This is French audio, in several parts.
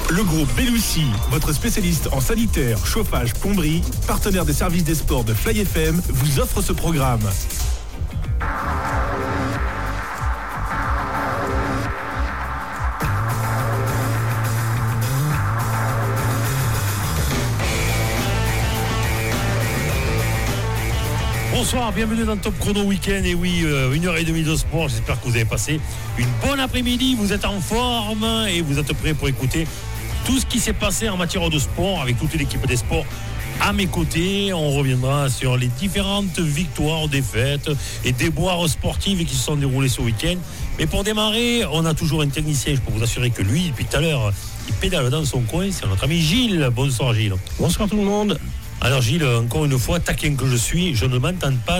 Le groupe Belloussi, votre spécialiste en sanitaire, chauffage, plomberie, partenaire des services des sports de Fly FM, vous offre ce programme. Bonsoir, bienvenue dans Top Chrono Week-end. Et oui, 1h30 de sport. J'espère que vous avez passé une bonne après-midi. Vous êtes en forme et vous êtes prêts pour écouter tout ce qui s'est passé en matière de sport avec toute l'équipe des sports à mes côtés. On reviendra sur les différentes victoires, défaites et déboires sportives qui se sont déroulées ce week-end. Mais pour démarrer, on a toujours un technicien. Je peux vous assurer que lui, depuis tout à l'heure, il pédale dans son coin. C'est notre ami Gilles. Bonsoir Gilles. Bonsoir tout le monde. Alors Gilles, encore une fois, taquin que je suis, je ne m'entends pas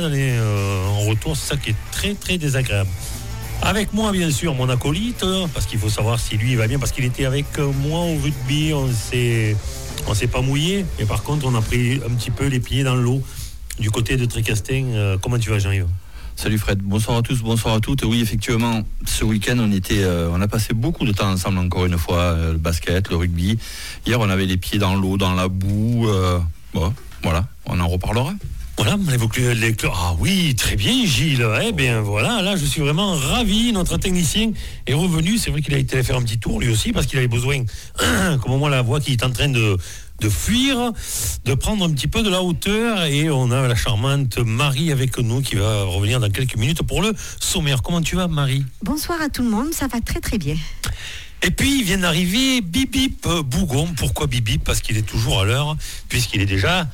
en retour, c'est ça qui est très très désagréable. Avec moi bien sûr mon acolyte, parce qu'il faut savoir si lui il va bien, parce qu'il était avec moi au rugby, on s'est pas mouillé, mais par contre on a pris un petit peu les pieds dans l'eau du côté de Tricastin. Comment tu vas Jean-Yves ? Salut Fred, bonsoir à tous, bonsoir à toutes. Oui effectivement, ce week-end on a passé beaucoup de temps ensemble encore une fois, le basket, le rugby. Hier on avait les pieds dans l'eau, dans la boue. Bon, voilà, on en reparlera. Voilà, on évoque les... Ah oui, très bien Gilles. Eh bien voilà, là je suis vraiment ravi. Notre technicien est revenu. C'est vrai qu'il a été faire un petit tour lui aussi parce qu'il avait besoin, comme moi la voix qui est en train de fuir, de prendre un petit peu de la hauteur. Et on a la charmante Marie avec nous qui va revenir dans quelques minutes pour le sommaire. Comment tu vas Marie ? Bonsoir à tout le monde, ça va très très bien. Et puis, il vient d'arriver Bibip Bougon. Pourquoi Bibip ? Parce qu'il est toujours à l'heure, puisqu'il est déjà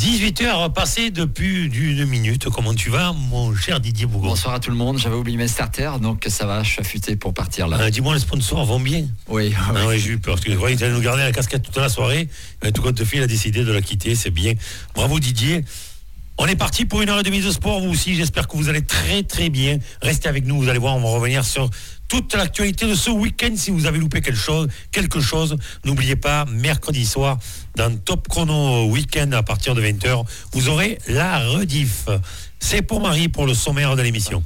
18h passé depuis d'une minute. Comment tu vas, mon cher Didier Bougon ? Bonsoir à tout le monde. J'avais oublié mes starters, donc ça va, je suis affûté pour partir là. Dis-moi, les sponsors vont bien ? Oui. Oui, j'ai eu peur. Parce que je croyais qu'il allait nous garder la casquette toute la soirée. Mais tout compte fait, il a décidé de la quitter. C'est bien. Bravo, Didier. On est parti pour 1h30 de sport, vous aussi. J'espère que vous allez très, très bien. Restez avec nous. Vous allez voir, on va revenir sur toute l'actualité de ce week-end. Si vous avez loupé quelque chose, n'oubliez pas, mercredi soir, dans Top Chrono Week-end à partir de 20h, vous aurez la rediff. C'est pour Marie pour le sommaire de l'émission.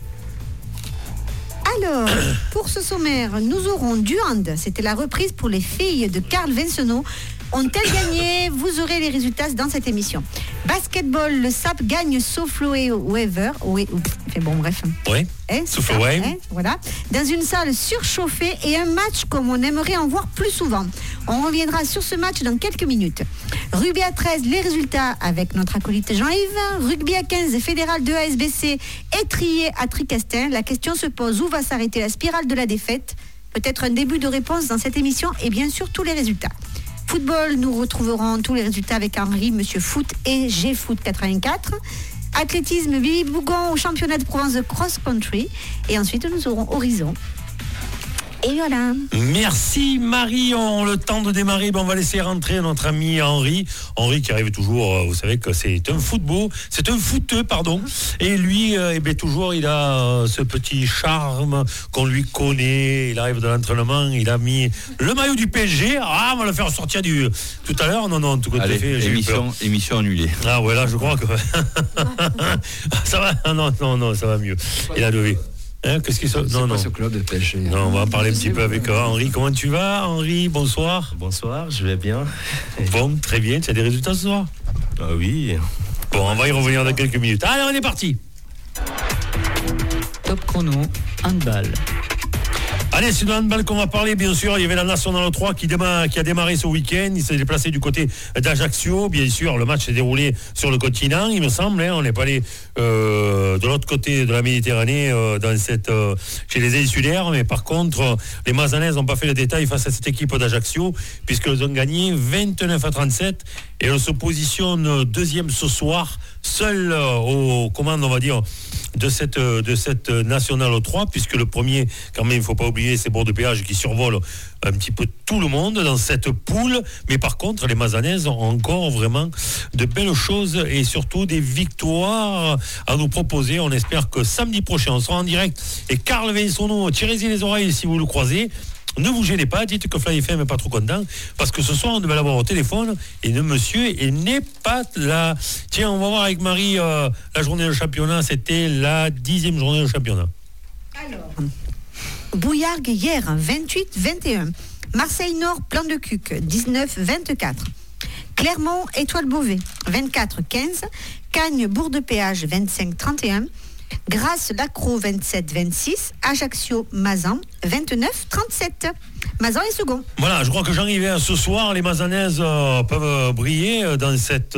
Alors, pour ce sommaire, nous aurons du hand. C'était la reprise pour les filles de Carl Vincenot. Ont-elles gagné ? Vous aurez les résultats dans cette émission. Basketball, le SAP gagne Souffleway Waver. Oui, bon, bref. Oui. Souffleway. Voilà. Dans une salle surchauffée et un match comme on aimerait en voir plus souvent. On reviendra sur ce match dans quelques minutes. Rugby à 13, les résultats avec notre acolyte Jean-Yves. Rugby à 15, fédéral de ASBC étrié à Tricastin. La question se pose, où va s'arrêter la spirale de la défaite ? Peut-être un début de réponse dans cette émission et bien sûr tous les résultats. Football, nous retrouverons tous les résultats avec Henri, Monsieur Foot et G-Foot 84. Athlétisme, Bibi Bougon au championnat de Provence de cross-country. Et ensuite, nous aurons Horizon. Et voilà. Merci Marie. On le temps de démarrer. On va laisser rentrer notre ami Henri. Henri qui arrive toujours, vous savez que c'est un footeux, pardon. Et lui, toujours, il a ce petit charme qu'on lui connaît. Il arrive de l'entraînement, il a mis le maillot du PSG. Ah, on va le faire sortir tout à l'heure. Non, tout à fait. Émission annulée. Ah ouais, là, je crois que ça va. Non, ça va mieux. Il a levé. Qu'est-ce que c'est pas ce club de PSG. Non, on va en parler un petit peu avec Henri. Comment tu vas, Henri ? Bonsoir. Bonsoir, je vais bien. Bon, très bien. Tu as des résultats ce soir ? Oui. Bon, on va y revenir dans quelques minutes. Allez, on est parti. Top chrono, handball. Allez, c'est de handball qu'on va parler, bien sûr. Il y avait la Nationale 3 qui a démarré ce week-end. Il s'est déplacé du côté d'Ajaccio. Bien sûr, le match s'est déroulé sur le continent, il me semble. On n'est pas allé de l'autre côté de la Méditerranée, chez les insulaires. Mais par contre, les Mazanaises n'ont pas fait le détail face à cette équipe d'Ajaccio, puisqu'elles ont gagné 29-37. Et elles se positionnent deuxième ce soir, seul aux commandes, on va dire, de cette Nationale 3, puisque le premier, quand même, il ne faut pas oublier, c'est Bordeaux-Péage qui survole un petit peu tout le monde dans cette poule. Mais par contre, les Mazanaises ont encore vraiment de belles choses et surtout des victoires à nous proposer. On espère que samedi prochain, on sera en direct. Et Carl Vincenot, tirez-y les oreilles si vous le croisez. Ne vous gênez pas, dites que Fly FM n'est pas trop content, parce que ce soir on devait l'avoir au téléphone et le monsieur il n'est pas là. Tiens, on va voir avec Marie la journée de championnat. C'était la 10e journée de championnat. Alors, Bouillargues hier 28-21. Marseille-Nord, Plan de Cuc, 19-24. Clermont, Étoile Beauvais, 24-15. Cagnes, Bourg de Péage, 25-31. Grasse, Lacroix, 27-26. Ajaccio, Mazan, 29-37. Mazan est second. Voilà, je crois que j'arrivais ce soir. Les Mazanaises peuvent briller dans cette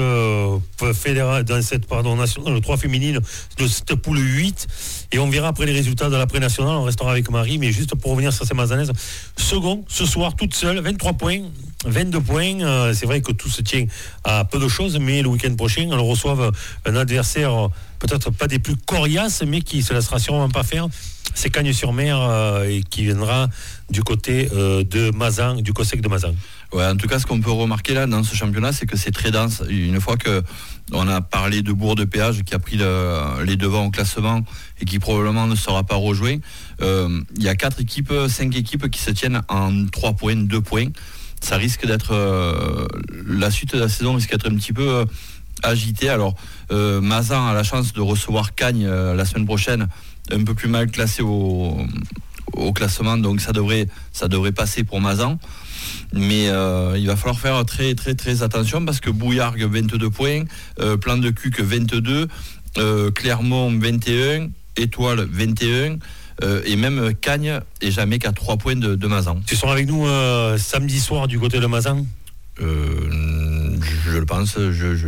nationale 3 féminine de cette poule 8. Et on verra après les résultats de l'après-national. On restera avec Marie. Mais juste pour revenir sur ces Mazanaises, second ce soir, toute seule, 23 points. 22 points, c'est vrai que tout se tient à peu de choses, mais le week-end prochain, elles reçoivent un adversaire peut-être pas des plus coriaces, mais qui se laissera sûrement pas faire. C'est Cagnes-sur-Mer et qui viendra du côté de Mazan, du COSEC de Mazan. Ouais, en tout cas, ce qu'on peut remarquer là dans ce championnat, c'est que c'est très dense. Une fois que on a parlé de Bourg de Péage qui a pris les devants au classement et qui probablement ne sera pas rejoué, il y a 5 équipes qui se tiennent en 3 points, 2 points. Ça risque d'être la suite de la saison risque d'être un petit peu agitée. Alors Mazan a la chance de recevoir Cagnes la semaine prochaine, un peu plus mal classé au classement, donc ça devrait passer pour Mazan. Mais il va falloir faire très très très attention parce que Bouillargues 22 points, Plan de Cuc 22, Clermont 21, Étoile 21. Et même Cagnes est jamais qu'à 3 points de Mazan. Tu seras avec nous samedi soir du côté de Mazan? Je le pense.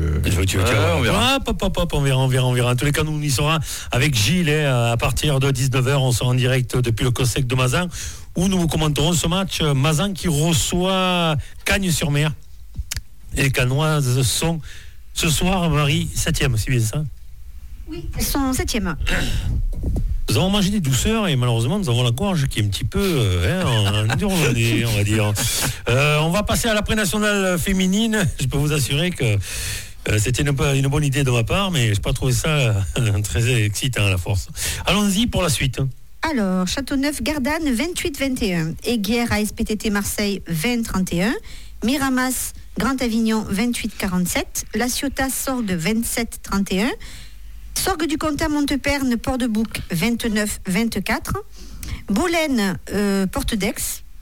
On verra. On verra. En tous les cas, nous on y sera avec Gilles à partir de 19h. On sera en direct depuis le COSEC de Mazan où nous vous commenterons ce match. Mazan qui reçoit Cagnes-sur-Mer. Et les Canoises sont ce soir, Marie, 7e, c'est bien ça? Oui, elles sont 7e. Nous avons mangé des douceurs et malheureusement nous avons la gorge qui est un petit peu on va dire. On va passer à l'après-nationale féminine. Je peux vous assurer que c'était une bonne idée de ma part, mais je n'ai pas trouvé ça très excitant à la force. Allons-y pour la suite. Alors, Châteauneuf-Gardanne, 28-21. Aiguière ASPTT Marseille, 20-31. Miramas, Grand Avignon, 28-47. La Ciotat Sorgue, 27-31. Sorgue du Comtat Monteperne, Port-de-Bouc, 29-24. Boulaine, Porte d'Aix,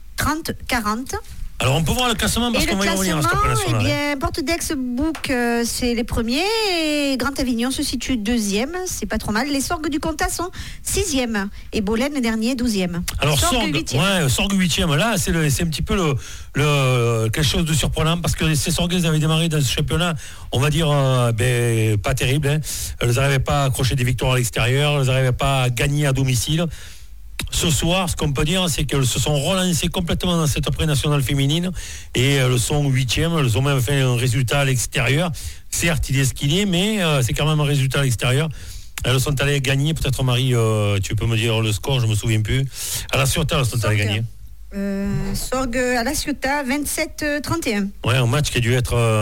30-40. Alors on peut voir le classement parce qu'on va y revenir à cette après-nationale. Eh bien, Porte d'Aix, Bouc, c'est les premiers. Et Grand Avignon se situe 2e. C'est pas trop mal. Les Sorgues du Comtat sont 6e. Et Boulaine, le dernier, 12e. Alors Sorgue 8e. Sorgue 8e. Là, c'est un petit peu quelque chose de surprenant parce que ces Sorgues avaient démarré dans ce championnat, on va dire, pas terrible. Hein. Elles n'arrivaient pas à accrocher des victoires à l'extérieur. Elles n'arrivaient pas à gagner à domicile. Ce soir, ce qu'on peut dire, c'est qu'elles se sont relancées complètement dans cette pré-nationale féminine et elles sont 8e. Elles ont même fait un résultat à l'extérieur. Certes, il est ce qu'il est, mais c'est quand même un résultat à l'extérieur. Elles sont allées gagner. Peut-être, Marie, tu peux me dire le score, je ne me souviens plus. À la Ciotat, elles sont allées gagner. Sorgue à la Ciotat, 27-31. Ouais, un match qui devait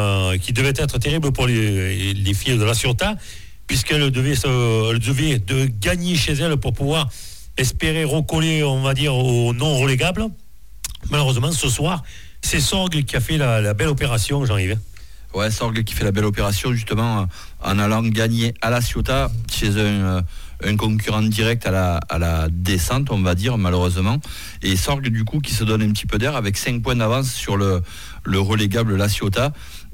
être terrible pour les filles de la Ciotat, puisqu'elles devaient gagner chez elles pour pouvoir espérer recoller, on va dire, au non relégable. Malheureusement, ce soir, c'est Sorgue qui a fait la belle opération, Jean-Yves. Ouais, Sorgue qui fait la belle opération, justement, en allant gagner à la Ciotat, chez un concurrent direct à la descente, on va dire, malheureusement. Et Sorgue, du coup, qui se donne un petit peu d'air avec 5 points d'avance sur le relégable La Ciotat.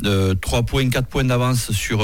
3 points, 4 points d'avance sur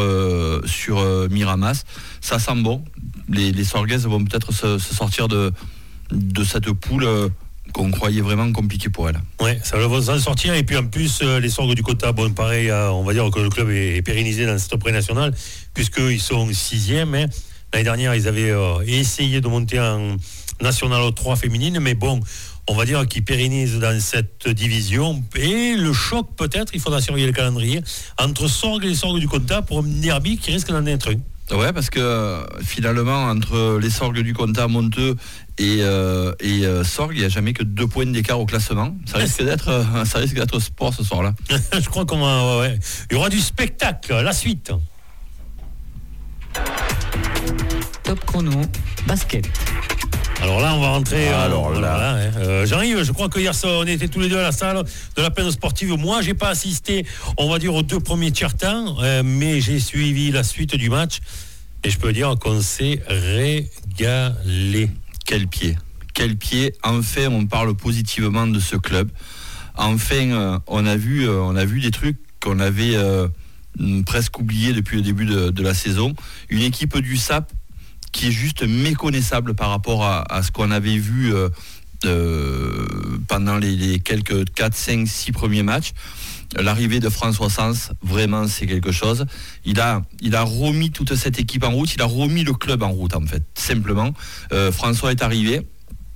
Miramas. Ça sent bon. Les Sorguaises vont peut-être se sortir de cette poule qu'on croyait vraiment compliquée pour elles. Ouais, ça va s'en sortir. Et puis en plus, les Sorgues du Comtat, bon, pareil, on va dire que le club est pérennisé dans cette pré-nationale, puisqu'ils sont 6e. Hein. L'année dernière, ils avaient essayé de monter en National 3 féminine, mais bon, on va dire qu'ils pérennisent dans cette division. Et le choc, peut-être, il faudra surveiller le calendrier, entre Sorgues et les Sorgues du Comtat pour un derby qui risque d'en être un. Ouais, parce que finalement, entre les Sorgues du Comtat, Monteux et Sorgues, il n'y a jamais que 2 points d'écart au classement. Ça risque d'être sport ce soir-là. Je crois qu'on va. Ouais. Il y aura du spectacle, la suite. Top chrono, basket. Alors là, on va rentrer. Là. Jean-Yves, je crois que hier soir, on était tous les deux à la salle de la peine sportive. Moi, j'ai pas assisté, on va dire, aux 2 premiers tiers-temps, mais j'ai suivi la suite du match et je peux dire qu'on s'est régalé. Quel pied. Enfin, on parle positivement de ce club. enfin, on a vu des trucs qu'on avait presque oubliés depuis le début de la saison. Une équipe du SAP qui est juste méconnaissable par rapport à ce qu'on avait vu pendant les quelques 4, 5, 6 premiers matchs. L'arrivée de François Sens, vraiment c'est quelque chose. Il a remis toute cette équipe en route, il a remis le club en route en fait, simplement. François est arrivé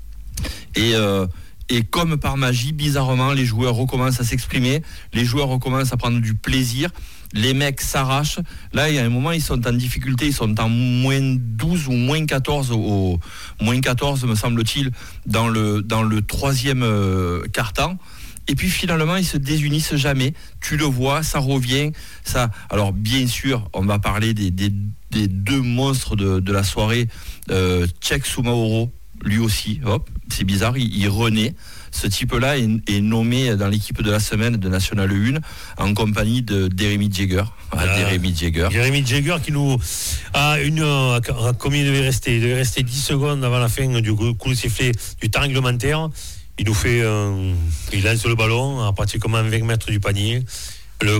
et comme par magie, bizarrement, les joueurs recommencent à s'exprimer, les joueurs recommencent à prendre du plaisir, les mecs s'arrachent. Là, il y a un moment, ils sont en difficulté, ils sont en moins 12 ou moins 14, moins 14 me semble-t-il, dans le troisième quart-temps. Et puis finalement, ils se désunissent jamais. Tu le vois, ça revient. Ça. Alors bien sûr, on va parler des deux monstres de la soirée. Tchèque Soumaoro, lui aussi, hop, c'est bizarre, il renaît. Ce type-là est nommé dans l'équipe de la semaine de National 1 en compagnie de Jeremy Jagger. Jeremy Jagger qui nous a combien il devait rester ? Il devait rester 10 secondes avant la fin du coup de sifflet du temps réglementaire. Il nous fait, il lance le ballon à pratiquement 20 mètres du panier. Le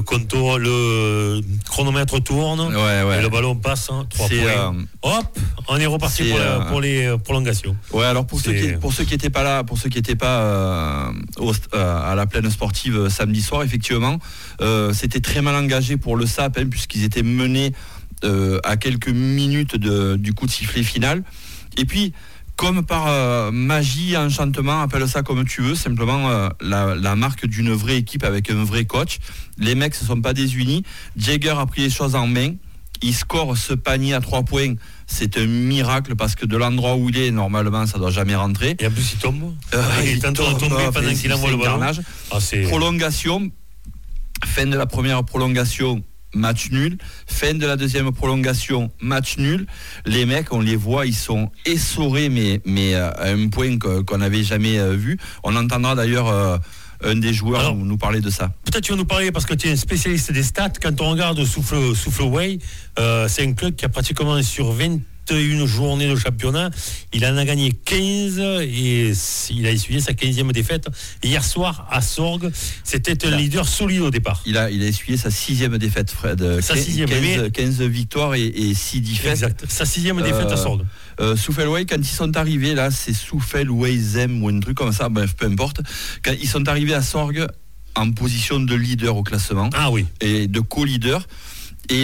chronomètre tourne et le ballon passe. 3 points. Hop, on est reparti pour les prolongations. Ouais, alors pour ceux qui n'étaient pas là, pour ceux qui n'étaient pas à la plaine sportive samedi soir, effectivement, c'était très mal engagé pour le SAP, puisqu'ils étaient menés à quelques minutes du coup de sifflet final. Et puis, comme par magie, enchantement, appelle ça comme tu veux, simplement la marque d'une vraie équipe avec un vrai coach. Les mecs ne se sont pas désunis. Jagger a pris les choses en main. Il score ce panier à 3 points. C'est un miracle parce que de l'endroit où il est, normalement, ça ne doit jamais rentrer. Et en plus, il tombe. Il est en train de tomber pendant qu'il envoie le ballon. Prolongation. Fin de la première prolongation. Match nul, fin de la deuxième prolongation, match nul. Les mecs, on les voit, ils sont essorés, mais à un point qu'on n'avait jamais vu. On entendra d'ailleurs un des joueurs nous parler de ça. Peut-être tu vas nous parler, parce que tu es un spécialiste des stats. Quand on regarde Souffle Way, c'est un club qui a pratiquement sur 21 journées de championnat, il en a gagné 15 et il a essuyé sa 15e défaite. Hier soir à Sorgues, c'était un leader solide au départ. Il a essuyé sa 6e défaite, Fred. Sa 15 victoires et 6 défaites. Exact, sa 6e défaite à Sorgues. Souffle-Way, quand ils sont arrivés, là, c'est Souffle-Way Zem ou un truc comme ça, bref, peu importe. Quand ils sont arrivés à Sorgues en position de leader au classement, et de co-leader, et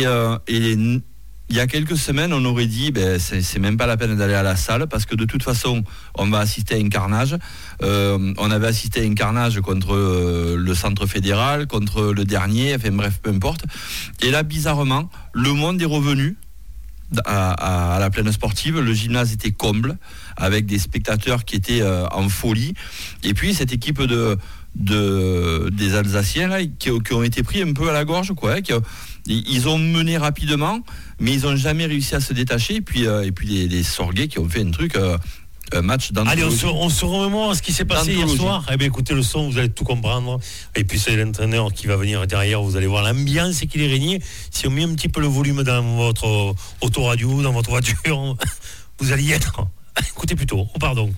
il y a quelques semaines, on aurait dit c'est même pas la peine d'aller à la salle parce que de toute façon, on va assister à un carnage. On avait assisté à un carnage contre le centre fédéral, contre le dernier, enfin bref, peu importe. Et là, bizarrement, le monde est revenu à la plaine sportive. Le gymnase était comble avec des spectateurs qui étaient en folie. Et puis cette équipe des Alsaciens là, qui ont été pris un peu à la gorge, quoi. Ils ont mené rapidement, mais ils n'ont jamais réussi à se détacher. Et puis les Sorguais qui ont fait un match d'anthologie. Allez, on se remémore ce qui s'est passé hier soir. Eh bien, écoutez le son, vous allez tout comprendre. Et puis c'est l'entraîneur qui va venir derrière. Vous allez voir l'ambiance qui est régnée. Si on met un petit peu le volume dans votre autoradio, dans votre voiture, vous allez y être. Écoutez plutôt. Oh, pardon.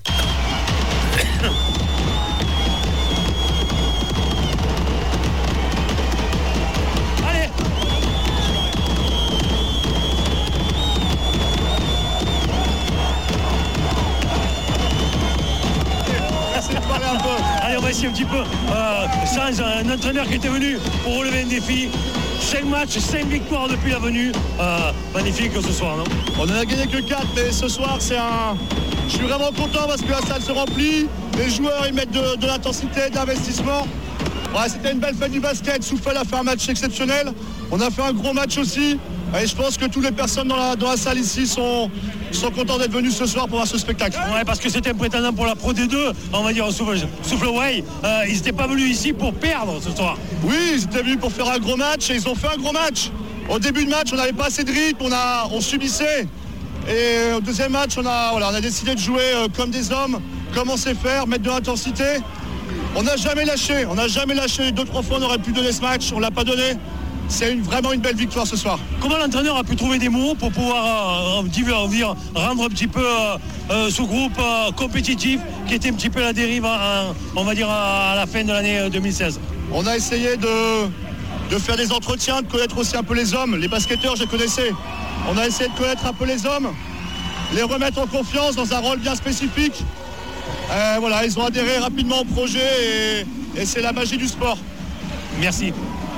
Un petit peu sans un entraîneur qui était venu pour relever un défi. 5 matchs, 5 victoires depuis la venue. Magnifique ce soir, non? On n'en a gagné que 4, mais ce soir je suis vraiment content parce que la salle se remplit, les joueurs ils mettent de l'intensité, de l'investissement. Ouais, c'était une belle fête du basket. Souffle a fait un match exceptionnel. On a fait un gros match aussi. Et je pense que toutes les personnes dans la salle ici sont contents d'être venus ce soir pour voir ce spectacle. Ouais, parce que c'était un prétendant pour la Pro D2, on va dire Souffle-Way. Ils n'étaient pas venus ici pour perdre ce soir. Oui, ils étaient venus pour faire un gros match et ils ont fait un gros match. Au début de match, on n'avait pas assez de rythme, on subissait. Et au deuxième match, on a décidé de jouer comme des hommes, comme on sait faire, mettre de l'intensité. On n'a jamais lâché. 2-3 fois, on aurait pu donner ce match, on ne l'a pas donné. c'est vraiment une belle victoire ce soir. Comment l'entraîneur a pu trouver des mots pour pouvoir rendre un petit peu ce groupe compétitif qui était un petit peu à la dérive, on va dire, à la fin de l'année 2016? On a essayé de faire des entretiens, de connaître aussi un peu les hommes. Les basketteurs, je les connaissais. On a essayé de connaître un peu les hommes, les remettre en confiance dans un rôle bien spécifique. Voilà, ils ont adhéré rapidement au projet et c'est la magie du sport. Merci.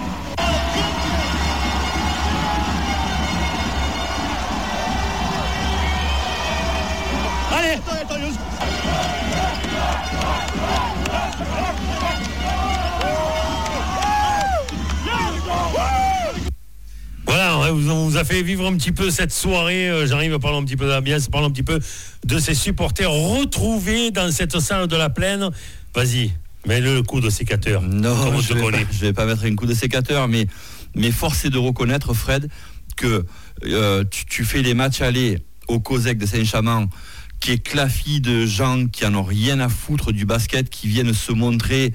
Allez. Voilà, on vous a fait vivre un petit peu cette soirée. J'arrive à parler un petit peu d'ambiance, parler un petit peu de ces supporters retrouvés dans cette salle de la Plaine. Vas-y, mets-le le coup de sécateur. Non, je vais pas mettre un coup de sécateur, mais force est de reconnaître, Fred, que tu fais les matchs aller au COSEC de Saint-Chamond, qui est clafie de gens qui en ont rien à foutre du basket, qui viennent se montrer,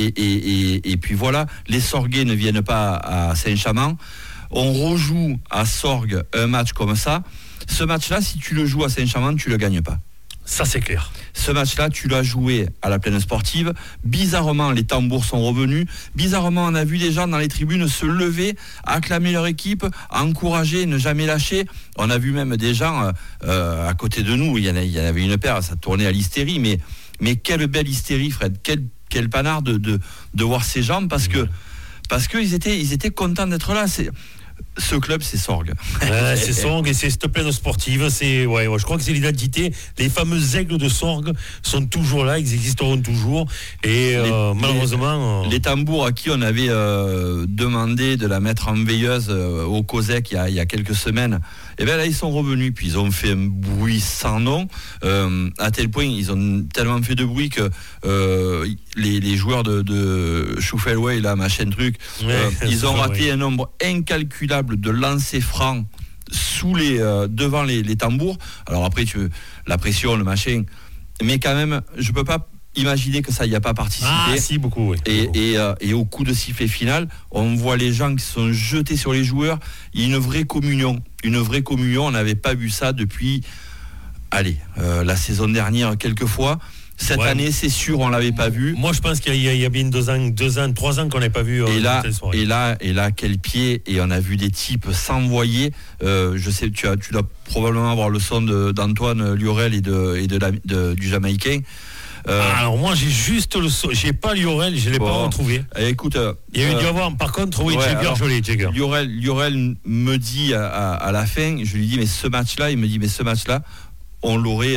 et puis voilà, les Sorguais ne viennent pas à Saint-Chamond. On rejoue à Sorgues un match comme ça. Ce match-là, si tu le joues à Saint-Chamond, tu le gagnes pas. Ça, c'est clair. Ce match-là, tu l'as joué à la Plaine Sportive. Bizarrement, les tambours sont revenus. Bizarrement, on a vu des gens dans les tribunes se lever, acclamer leur équipe, encourager, ne jamais lâcher. On a vu même des gens à côté de nous. Il y en avait une paire, ça tournait à l'hystérie. Mais quelle belle hystérie, Fred. Quel panard de voir ces gens, parce qu'ils étaient contents d'être là. Ce club, c'est Sorgues. C'est Sorgues et c'est cette Plaine Sportive. Je crois que c'est l'identité. Les fameux aigles de Sorgues sont toujours là, ils existeront toujours. Et malheureusement. Les tambours à qui on avait demandé de la mettre en veilleuse au COSEC il y a quelques semaines, et bien là, ils sont revenus. Puis ils ont fait un bruit sans nom. À tel point, ils ont tellement fait de bruit que les joueurs de Schuffelway, là, machin truc, ils ont raté un nombre incalculable de lancers francs devant les tambours. Alors après, la pression, le machin, mais quand même, je peux pas imaginer que ça y a pas participé. Ah si, beaucoup, oui. Et au coup de sifflet final, on voit les gens qui sont jetés sur les joueurs. Il y a une vraie communion. On n'avait pas vu ça depuis la saison dernière quelques fois. Cette année, c'est sûr, on l'avait pas vu. Moi, je pense qu'il y a bien 2 ans, 3 ans qu'on n'avait pas vu. Et là, quel pied. Et on a vu des types s'envoyer. Je sais, tu dois probablement avoir le son d'Antoine Liorel et du Jamaïcain. Alors moi, j'ai juste le son. J'ai pas Liorel, je l'ai pas retrouvé. Écoute, il y a eu dû avoir. Par contre, oui, Jagger. Liorel me dit à la fin, je lui dis mais ce match-là, on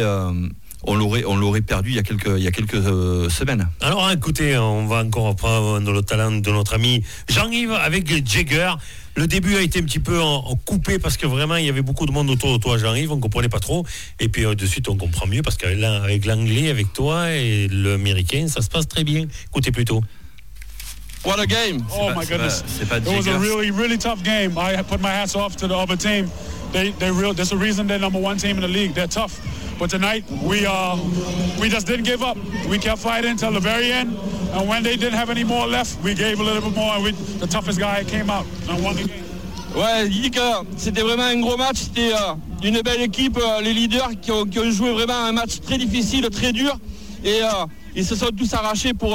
l'aurait perdu il y a quelques semaines. Alors écoutez, on va encore reprendre le talent de notre ami Jean-Yves avec Jagger. Le début a été un petit peu en coupé parce que vraiment il y avait beaucoup de monde autour de toi, Jean-Yves, on comprenait pas trop. Et puis de suite on comprend mieux parce qu'avec l'anglais, avec toi et l'américain, ça se passe très bien. Écoutez plutôt. What a game! Oh my goodness! It was a really, really tough game. I put my hats off to the other team. There's a reason they're number 1 team in the league. They're tough. But tonight, we just didn't give up. We kept fighting till the very end. And when they didn't have any more left, we gave a little bit more. And the toughest guy came out and won the game. Ouais, il dit que c'était vraiment un gros match. C'était une belle équipe. Les leaders qui ont joué vraiment un match très difficile, très dur. Et ils se sont tous arrachés pour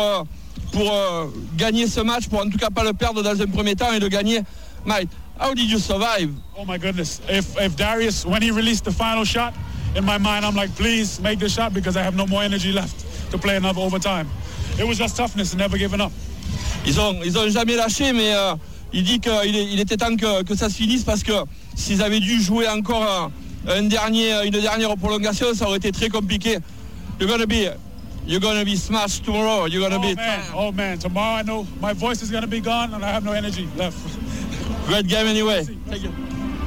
gagner ce match, pour en tout cas pas le perdre dans un premier temps et le gagner. Mate, how did you survive? Oh my goodness. If Darius, when he released the final shot, in my mind, I'm like, please make the shot because I have no more energy left to play another overtime. It was just toughness and never giving up. Ils ont jamais lâché, mais il dit qu'il était temps que ça se finisse parce que s'ils avaient dû jouer encore une dernière prolongation, ça aurait été très compliqué. You're gonna be smashed tomorrow. Oh man, tomorrow I know my voice is gonna be gone and I have no energy left. Great game anyway. Thank you.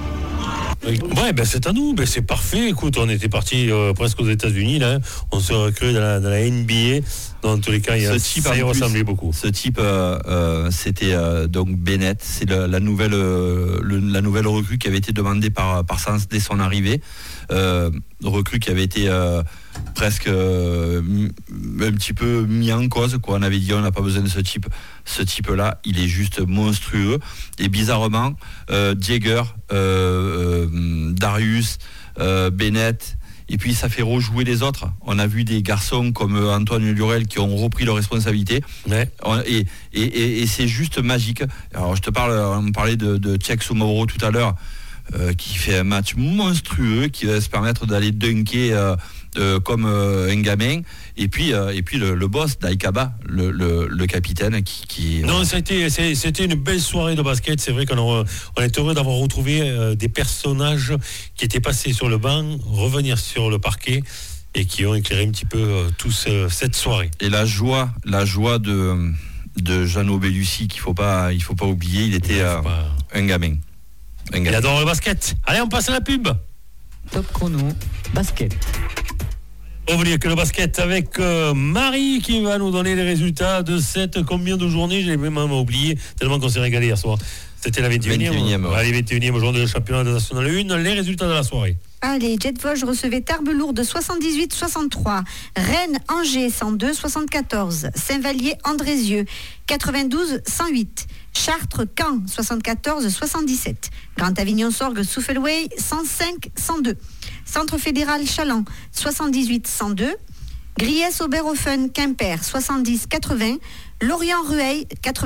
Ouais, c'est à nous, c'est parfait. Écoute, on était parti presque aux États-Unis là. On se recrée dans la NBA. Dans tous les cas, ça y ressemblait beaucoup. Ce type, c'était donc Bennett. C'est la nouvelle recrue qui avait été demandée par Sens dès son arrivée. Recrue qui avait été presque un petit peu mis en cause, quoi. On avait dit on n'a pas besoin de ce type là, il est juste monstrueux. Et bizarrement Jagger, Darius, Bennett, et puis ça fait rejouer les autres. On a vu des garçons comme Antoine Lurel qui ont repris leurs responsabilités, ouais. Et c'est juste magique. Alors on parlait de Tchèque Soumoro tout à l'heure, qui fait un match monstrueux, qui va se permettre d'aller dunker comme un gamin, et puis le boss Daikaba, le capitaine qui non, c'était une belle soirée de basket. C'est vrai qu'on est heureux d'avoir retrouvé des personnages qui étaient passés sur le banc revenir sur le parquet et qui ont éclairé un petit peu cette soirée. Et la joie de Jeannot Bellussi qu'il faut pas oublier. Il était un gamin. Il adore le basket. Allez, on passe à la pub. Top chrono, basket. On va dire que le basket avec Marie qui va nous donner les résultats de cette combien de journées, j'ai même oublié tellement qu'on s'est régalé hier soir. C'était la 21e. Allez, 21e journée de championnat de National 1, les résultats de la soirée. Allez, Jet Vosges recevait Tarbes-Lourdes 78-63, Rennes Angers 102-74, Saint-Vallier Andrézieux 92-108, Chartres Caen 74-77, Grand Avignon Sorgue Souffleway 105-102, Centre Fédéral Chaland 78-102, Griès Oberhofen Quimper 70-80, Lorient Rueil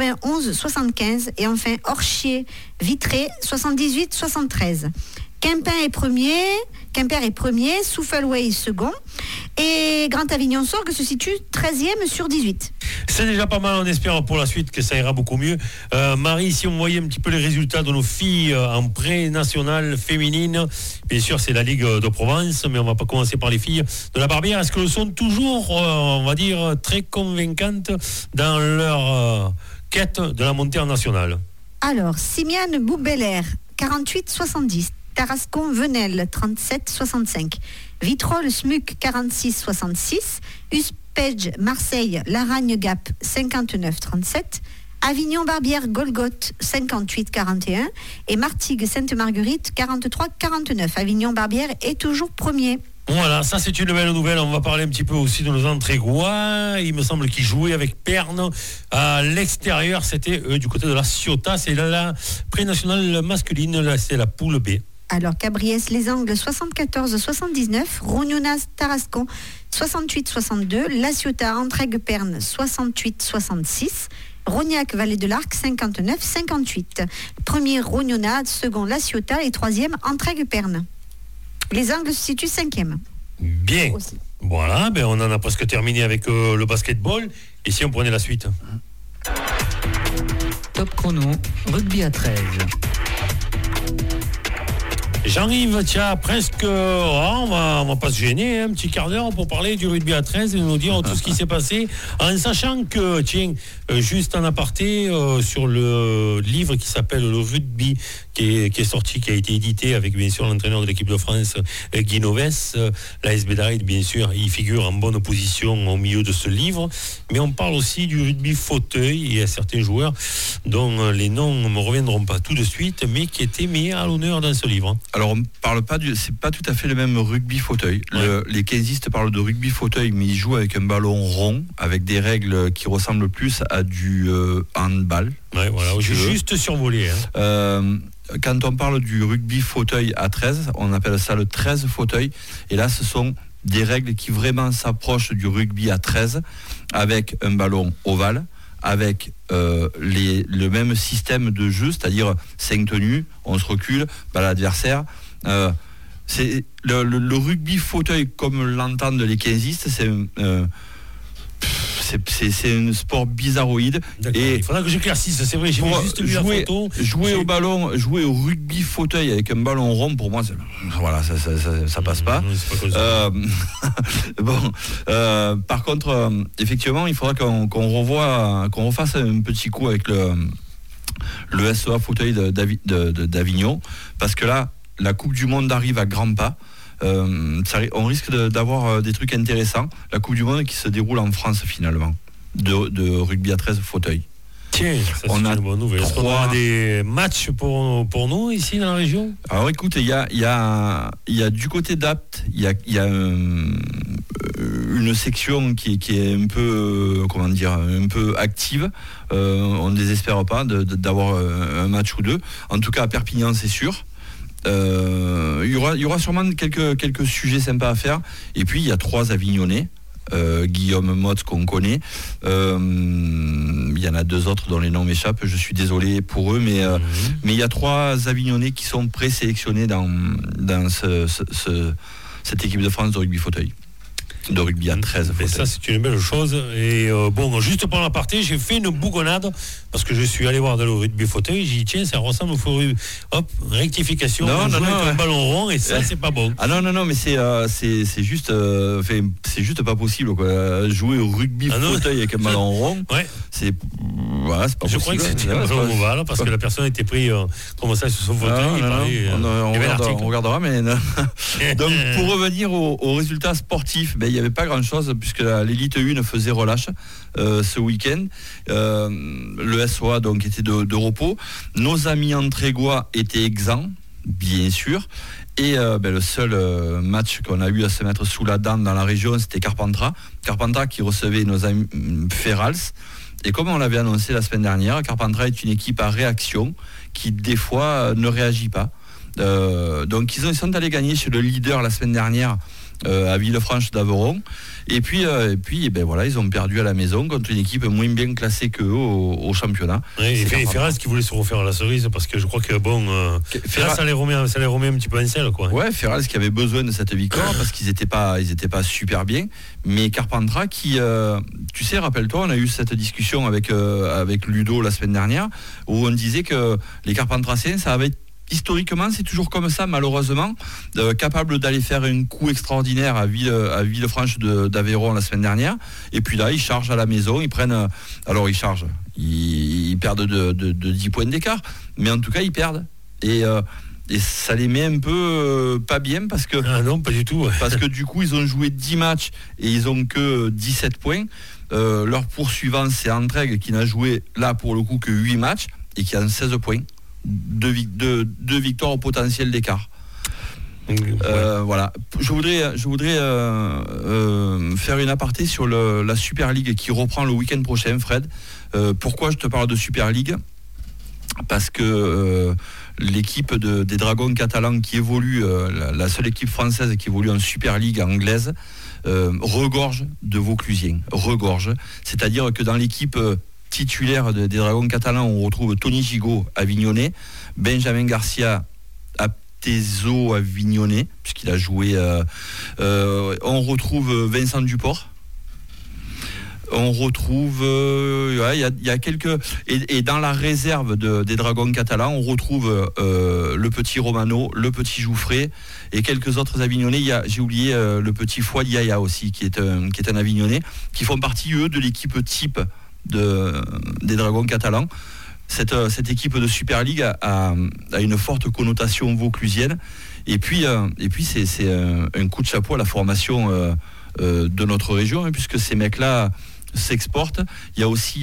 91-75 et enfin Orchier Vitré 78-73. Quimper est premier, Souffleway second et Grand Avignon Sorgue se situe 13e sur 18. C'est déjà pas mal, on espère pour la suite que ça ira beaucoup mieux. Marie, si on voyait un petit peu les résultats de nos filles en pré-nationale féminine, bien sûr c'est la Ligue de Provence, mais on va pas commencer par les filles de la Barbière. Est-ce qu'elles sont toujours, on va dire, très convaincantes dans leur quête de la montée en nationale? Alors, Simiane Boubelair, 48-70. Tarascon Venelle 37-65, Vitrolles Smuc 46-66, Uspege Marseille Laragne Gap 59-37, Avignon Barbière Golgoth 58-41 et Martigues Sainte-Marguerite 43-49. Avignon Barbière est toujours premier. Voilà, ça c'est une belle nouvelle. On va parler un petit peu aussi de nos Entrégois. Il me semble qu'ils jouaient avec Perne à l'extérieur. C'était du côté de la Ciotat. C'est la pré-nationale masculine. Là, c'est la poule B. Alors, Cabriès Les Angles 74-79, Rognonas Tarascon 68-62, La Ciotat Entraigue Perne 68-66, Rognac Vallée de l'Arc 59-58. Premier Rognonas, second La Ciotat et troisième Entraigue Perne. Les Angles se situent 5e. Bien. Aussi. Voilà, ben on en a presque terminé avec le basketball. Et si on prenait la suite? Top chrono, rugby à 13. J'arrive, tiens, presque. On va pas se gêner, un petit quart d'heure pour parler du rugby à 13 et nous dire tout ce qui s'est passé, en sachant que, tiens, juste en aparté, sur le livre qui s'appelle Le Rugby, qui est sorti, qui a été édité avec bien sûr l'entraîneur de l'équipe de France, Guy Novès, l'AS Bédaride, bien sûr, il figure en bonne position au milieu de ce livre. Mais on parle aussi du rugby fauteuil. Il y a certains joueurs dont les noms ne me reviendront pas tout de suite, mais qui étaient mis à l'honneur dans ce livre. Alors on parle pas c'est pas tout à fait le même rugby fauteuil. Ouais. Les 15istes parlent de rugby fauteuil, mais ils jouent avec un ballon rond, avec des règles qui ressemblent plus à du handball. Ouais, voilà, j'ai juste survolé. Quand on parle du rugby fauteuil à 13, on appelle ça le 13 fauteuil. Et là, ce sont des règles qui vraiment s'approchent du rugby à 13, avec un ballon ovale, avec le même système de jeu, c'est-à-dire 5 tenues, on se recule, balle adversaire. C'est le rugby fauteuil comme l'entendent les 15istes, c'est un sport bizarroïde. Et il faudra que j'éclaircisse, c'est vrai, j'ai juste vu la photo. Jouer au ballon, jouer au rugby fauteuil avec un ballon rond, pour moi, ça passe pas. Par contre, effectivement, il faudra qu'on refasse un petit coup avec le SEA fauteuil d'Avignon, parce que là, la Coupe du Monde arrive à grands pas. On risque d'avoir des trucs intéressants. La Coupe du Monde qui se déroule en France finalement, de rugby à 13 fauteuils. Tiens, ça c'est une bonne nouvelle. Est-ce qu'on aura des matchs pour nous ici dans la région? Alors écoute, il y a du côté d'Apt, il y a une section qui est un peu un peu active. On ne désespère pas d'avoir un match ou deux. En tout cas à Perpignan, c'est sûr. Il y aura sûrement quelques sujets sympas à faire. Et puis il y a 3 Avignonnais. Guillaume Motz qu'on connaît, il y en a 2 autres dont les noms m'échappent, je suis désolé pour eux, mais il y a 3 Avignonnais qui sont présélectionnés dans cette équipe de France de rugby fauteuil, de rugby à 13 fauteuils. Ça c'est une belle chose. Et juste pour l'aparté, j'ai fait une bougonnade parce que je suis allé voir dans le rugby fauteuil, j'ai dit tiens, ça ressemble au rugby. Hop, rectification, avec un ballon rond, et ça c'est pas bon. Ah non, mais c'est juste c'est juste pas possible quoi. Jouer au rugby fauteuil avec un ballon rond, c'est pas possible. Je crois que c'était un ballon ovale parce que la personne était prise comme ça sur son fauteuil. On regardera, mais donc pour revenir aux résultats sportifs, il n'y avait pas grand chose puisque l'élite 1 faisait relâche ce week-end. Le SOA donc était de repos. Nos amis Antrégois étaient exempts, bien sûr. Et le seul match qu'on a eu à se mettre sous la dent dans la région, c'était Carpentras qui recevait nos amis Ferrals. Et comme on l'avait annoncé la semaine dernière, Carpentras est une équipe à réaction qui des fois ne réagit pas. Donc ils sont allés gagner chez le leader la semaine dernière à Villefranche d'Aveyron. Et puis ils ont perdu à la maison contre une équipe moins bien classée qu'eux au championnat. Et Ferrals qui voulait se refaire la cerise parce que je crois que Ferrals ça les remet un petit peu en selle quoi. Ouais, Ferrals qui avait besoin de cette victoire parce qu'ils étaient pas super bien. Mais Carpentras qui, tu sais, rappelle-toi, on a eu cette discussion avec Ludo la semaine dernière où on disait que les Carpentrasiens, ça avait historiquement, c'est toujours comme ça, malheureusement, capable d'aller faire un coup extraordinaire à Villefranche d'Aveyron la semaine dernière. Et puis là, ils chargent à la maison, ils perdent de 10 points d'écart, mais en tout cas, ils perdent. Et ça les met un peu pas bien parce que... Ah non, pas du tout. Ouais. Parce que du coup, ils ont joué 10 matchs et ils ont que 17 points. Leur poursuivant, c'est Antreg qui n'a joué là pour le coup que 8 matchs et qui a 16 points. 2 victoires au potentiel d'écart. Voilà. Je voudrais faire une aparté sur la Super League qui reprend le week-end prochain, Fred. Pourquoi je te parle de Super League ? Parce que l'équipe des Dragons catalans qui évolue, la seule équipe française qui évolue en Super League anglaise, regorge de Vauclusiens. C'est-à-dire que dans l'équipe titulaire des Dragons catalans, on retrouve Tony Gigot, Avignonnais, Benjamin Garcia, Aptezo, Avignonnais, puisqu'il a joué. On retrouve Vincent Duport. On retrouve. Il y a quelques. Et dans la réserve des Dragons catalans, on retrouve le petit Romano, le petit Jouffré et quelques autres Avignonnais. J'ai oublié le petit Fouad Yaya aussi, qui est un Avignonnais, qui font partie, eux, de l'équipe type des Dragons catalans. Cette équipe de Super League a une forte connotation vauclusienne et puis c'est un coup de chapeau à la formation de notre région, puisque ces mecs-là s'exportent. Il y a aussi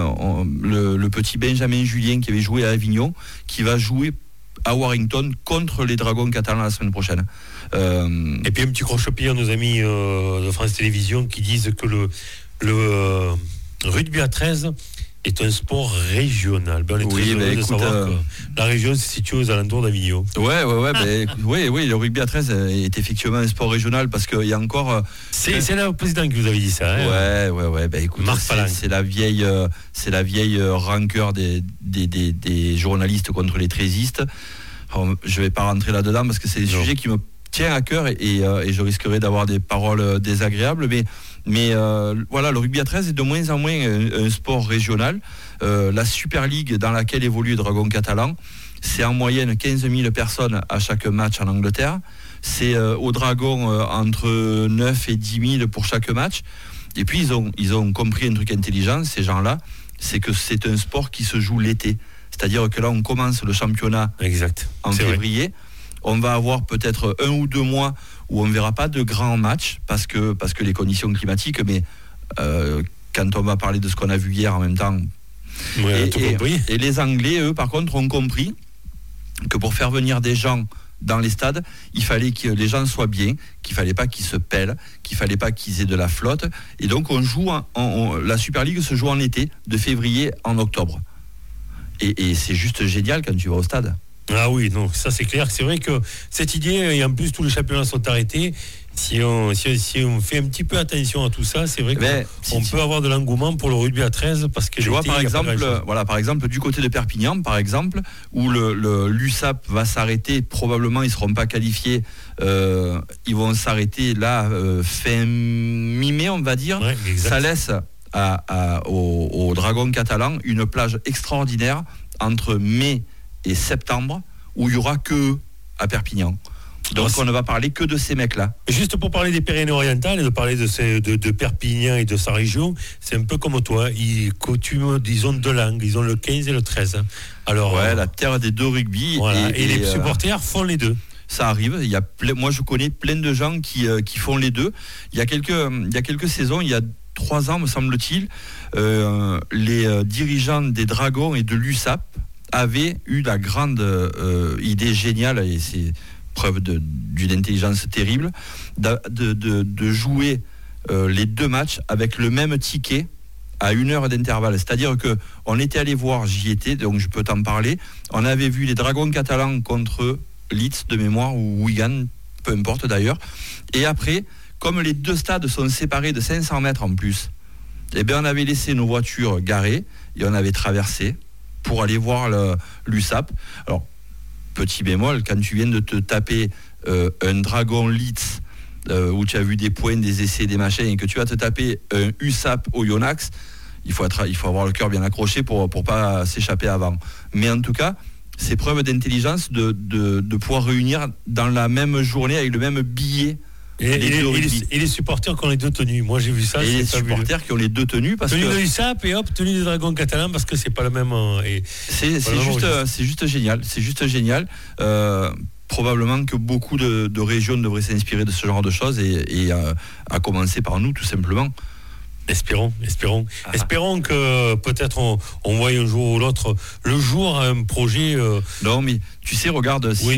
le petit Benjamin Julien qui avait joué à Avignon, qui va jouer à Warrington contre les Dragons catalans la semaine prochaine. Et puis un petit croche-pied à nos amis de France Télévisions qui disent que le rugby à 13 est un sport régional. On est très heureux de savoir que la région se situe aux alentours d'Avignon. Oui, le rugby à 13 est effectivement un sport régional parce qu'il y a encore... C'est le président qui vous avait dit ça. Écoute, Marc Palang. C'est la vieille rancœur des journalistes contre les trésistes. Alors, je ne vais pas rentrer là-dedans parce que c'est des sujets qui me tiennent à cœur et je risquerai d'avoir des paroles désagréables, mais voilà, le rugby à 13 est de moins en moins un sport régional. La Super League dans laquelle évolue le Dragon catalan, c'est en moyenne 15 000 personnes à chaque match en Angleterre. C'est au Dragon entre 9 et 10 000 pour chaque match. Et puis ils ont compris un truc intelligent, ces gens-là, c'est que c'est un sport qui se joue l'été. C'est-à-dire que là, on commence le championnat en février. On va avoir peut-être 1 ou 2 mois où on ne verra pas de grands matchs parce que les conditions climatiques, mais quand on va parler de ce qu'on a vu hier en même temps. Et les Anglais, eux, par contre, ont compris que pour faire venir des gens dans les stades, il fallait que les gens soient bien, qu'il fallait pas qu'ils se pèlent, qu'il fallait pas qu'ils aient de la flotte. Et donc on joue, la Super League se joue en été, de février en octobre. Et c'est juste génial quand tu vas au stade. Ah oui, donc ça c'est clair. C'est vrai que cette idée, et en plus tous les championnats sont arrêtés, si on fait un petit peu attention à tout ça, c'est vrai qu'on peut avoir de l'engouement pour le rugby à 13 parce que tu vois par exemple du côté de Perpignan par exemple où l'USAP va s'arrêter, probablement ils seront pas qualifiés, ils vont s'arrêter là fin mi-mai on va dire. Ouais, ça laisse aux Dragons catalans une plage extraordinaire entre mai et septembre où il y aura que à Perpignan. Donc on ne va parler que de ces mecs-là. Juste pour parler des Pyrénées-Orientales et de parler de Perpignan et de sa région, c'est un peu comme toi, ils ont 2 langues, ils ont le 15 et le 13. Alors, la terre des 2 rugby. Voilà, et les supporters font les 2. Ça arrive, moi je connais plein de gens qui font les 2. Il y a quelques saisons, il y a 3 ans me semble-t-il, les dirigeants des Dragons et de l'USAP avaient eu la grande idée géniale, et c'est preuve d'une intelligence terrible, de jouer les 2 matchs avec le même ticket à 1 heure d'intervalle. C'est-à-dire qu'on était allé voir, j'y étais, donc je peux t'en parler, on avait vu les Dragons catalans contre Leeds de mémoire, ou Wigan, peu importe d'ailleurs, et après, comme les 2 stades sont séparés de 500 mètres en plus, eh bien on avait laissé nos voitures garées et on avait traversé pour aller voir l'USAP. Alors, petit bémol, quand tu viens de te taper un Dragon Leeds où tu as vu des points, des essais, des machins, et que tu vas te taper un USAP au Yonax, il faut avoir le cœur bien accroché pour pas s'échapper avant. Mais en tout cas, c'est preuve d'intelligence de pouvoir réunir dans la même journée avec le même billet. Et les supporters qui ont les 2 tenues. Moi j'ai vu ça. Et les supporters qui ont les 2 tenues parce tenue que de l'USAP et tenue des Dragons catalans parce que c'est pas le même. C'est juste génial. C'est juste génial. Probablement que beaucoup de régions devraient s'inspirer de ce genre de choses et à commencer par nous tout simplement. Espérons que peut-être on voit un jour ou l'autre le jour un projet. Non, mais tu sais, regarde, si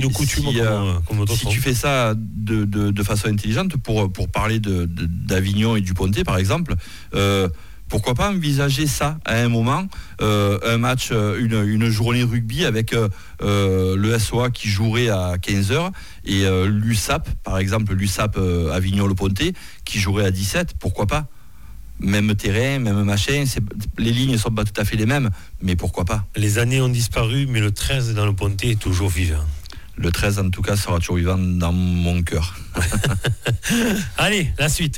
tu fais ça de façon intelligente pour parler d'Avignon et du Pontet, par exemple, pourquoi pas envisager ça à un moment, un match, une journée rugby avec le SOA qui jouerait à 15h et l'USAP, par exemple, l'USAP Avignon-Le Pontet qui jouerait à 17, pourquoi pas? Même terrain, même machin, les lignes ne sont pas tout à fait les mêmes, mais pourquoi pas? Les années ont disparu, mais le 13 dans le Pontet est toujours vivant. Le 13 en tout cas sera toujours vivant dans mon cœur. Allez, la suite.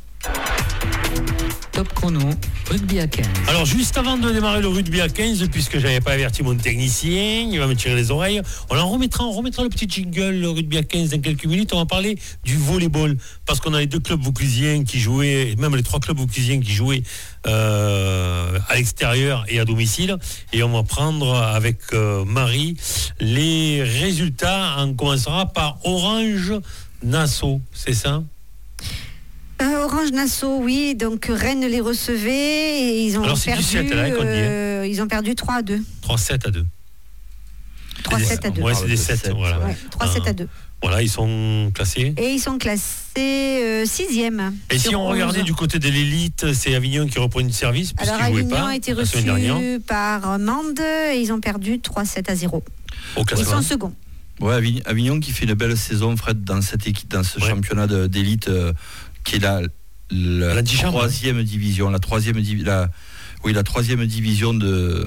Top chrono, rugby à 15. Alors juste avant de démarrer le rugby à 15, puisque j'avais pas averti mon technicien, il va me tirer les oreilles, on remettra le petit jingle, le rugby à 15 dans quelques minutes. On va parler du volleyball, parce qu'on a les 2 clubs vauclusiens qui jouaient, même les 3 clubs vauclusiens qui jouaient à l'extérieur et à domicile, et on va prendre avec Marie les résultats. On commencera par Orange Nassau, c'est ça? Orange Nassau, oui, donc Rennes les recevait et ils ont perdu. 7, là, ils ont perdu 3-2. 3-7-2. 3-7-2. Ouais, c'est des 7, voilà. Ouais, 3-7-2. Voilà, ils sont classés. Et ils sont classés 6e. Et si on regardait du côté de l'élite, c'est Avignon qui reprend du service. Alors Avignon a été reçu par Mende et ils ont perdu 3-7-0. Ils sont seconds. Ouais, Avignon qui fait une belle saison, Fred, dans cette équipe, dans ce championnat d'élite. Qui est la 3e division, la 3e division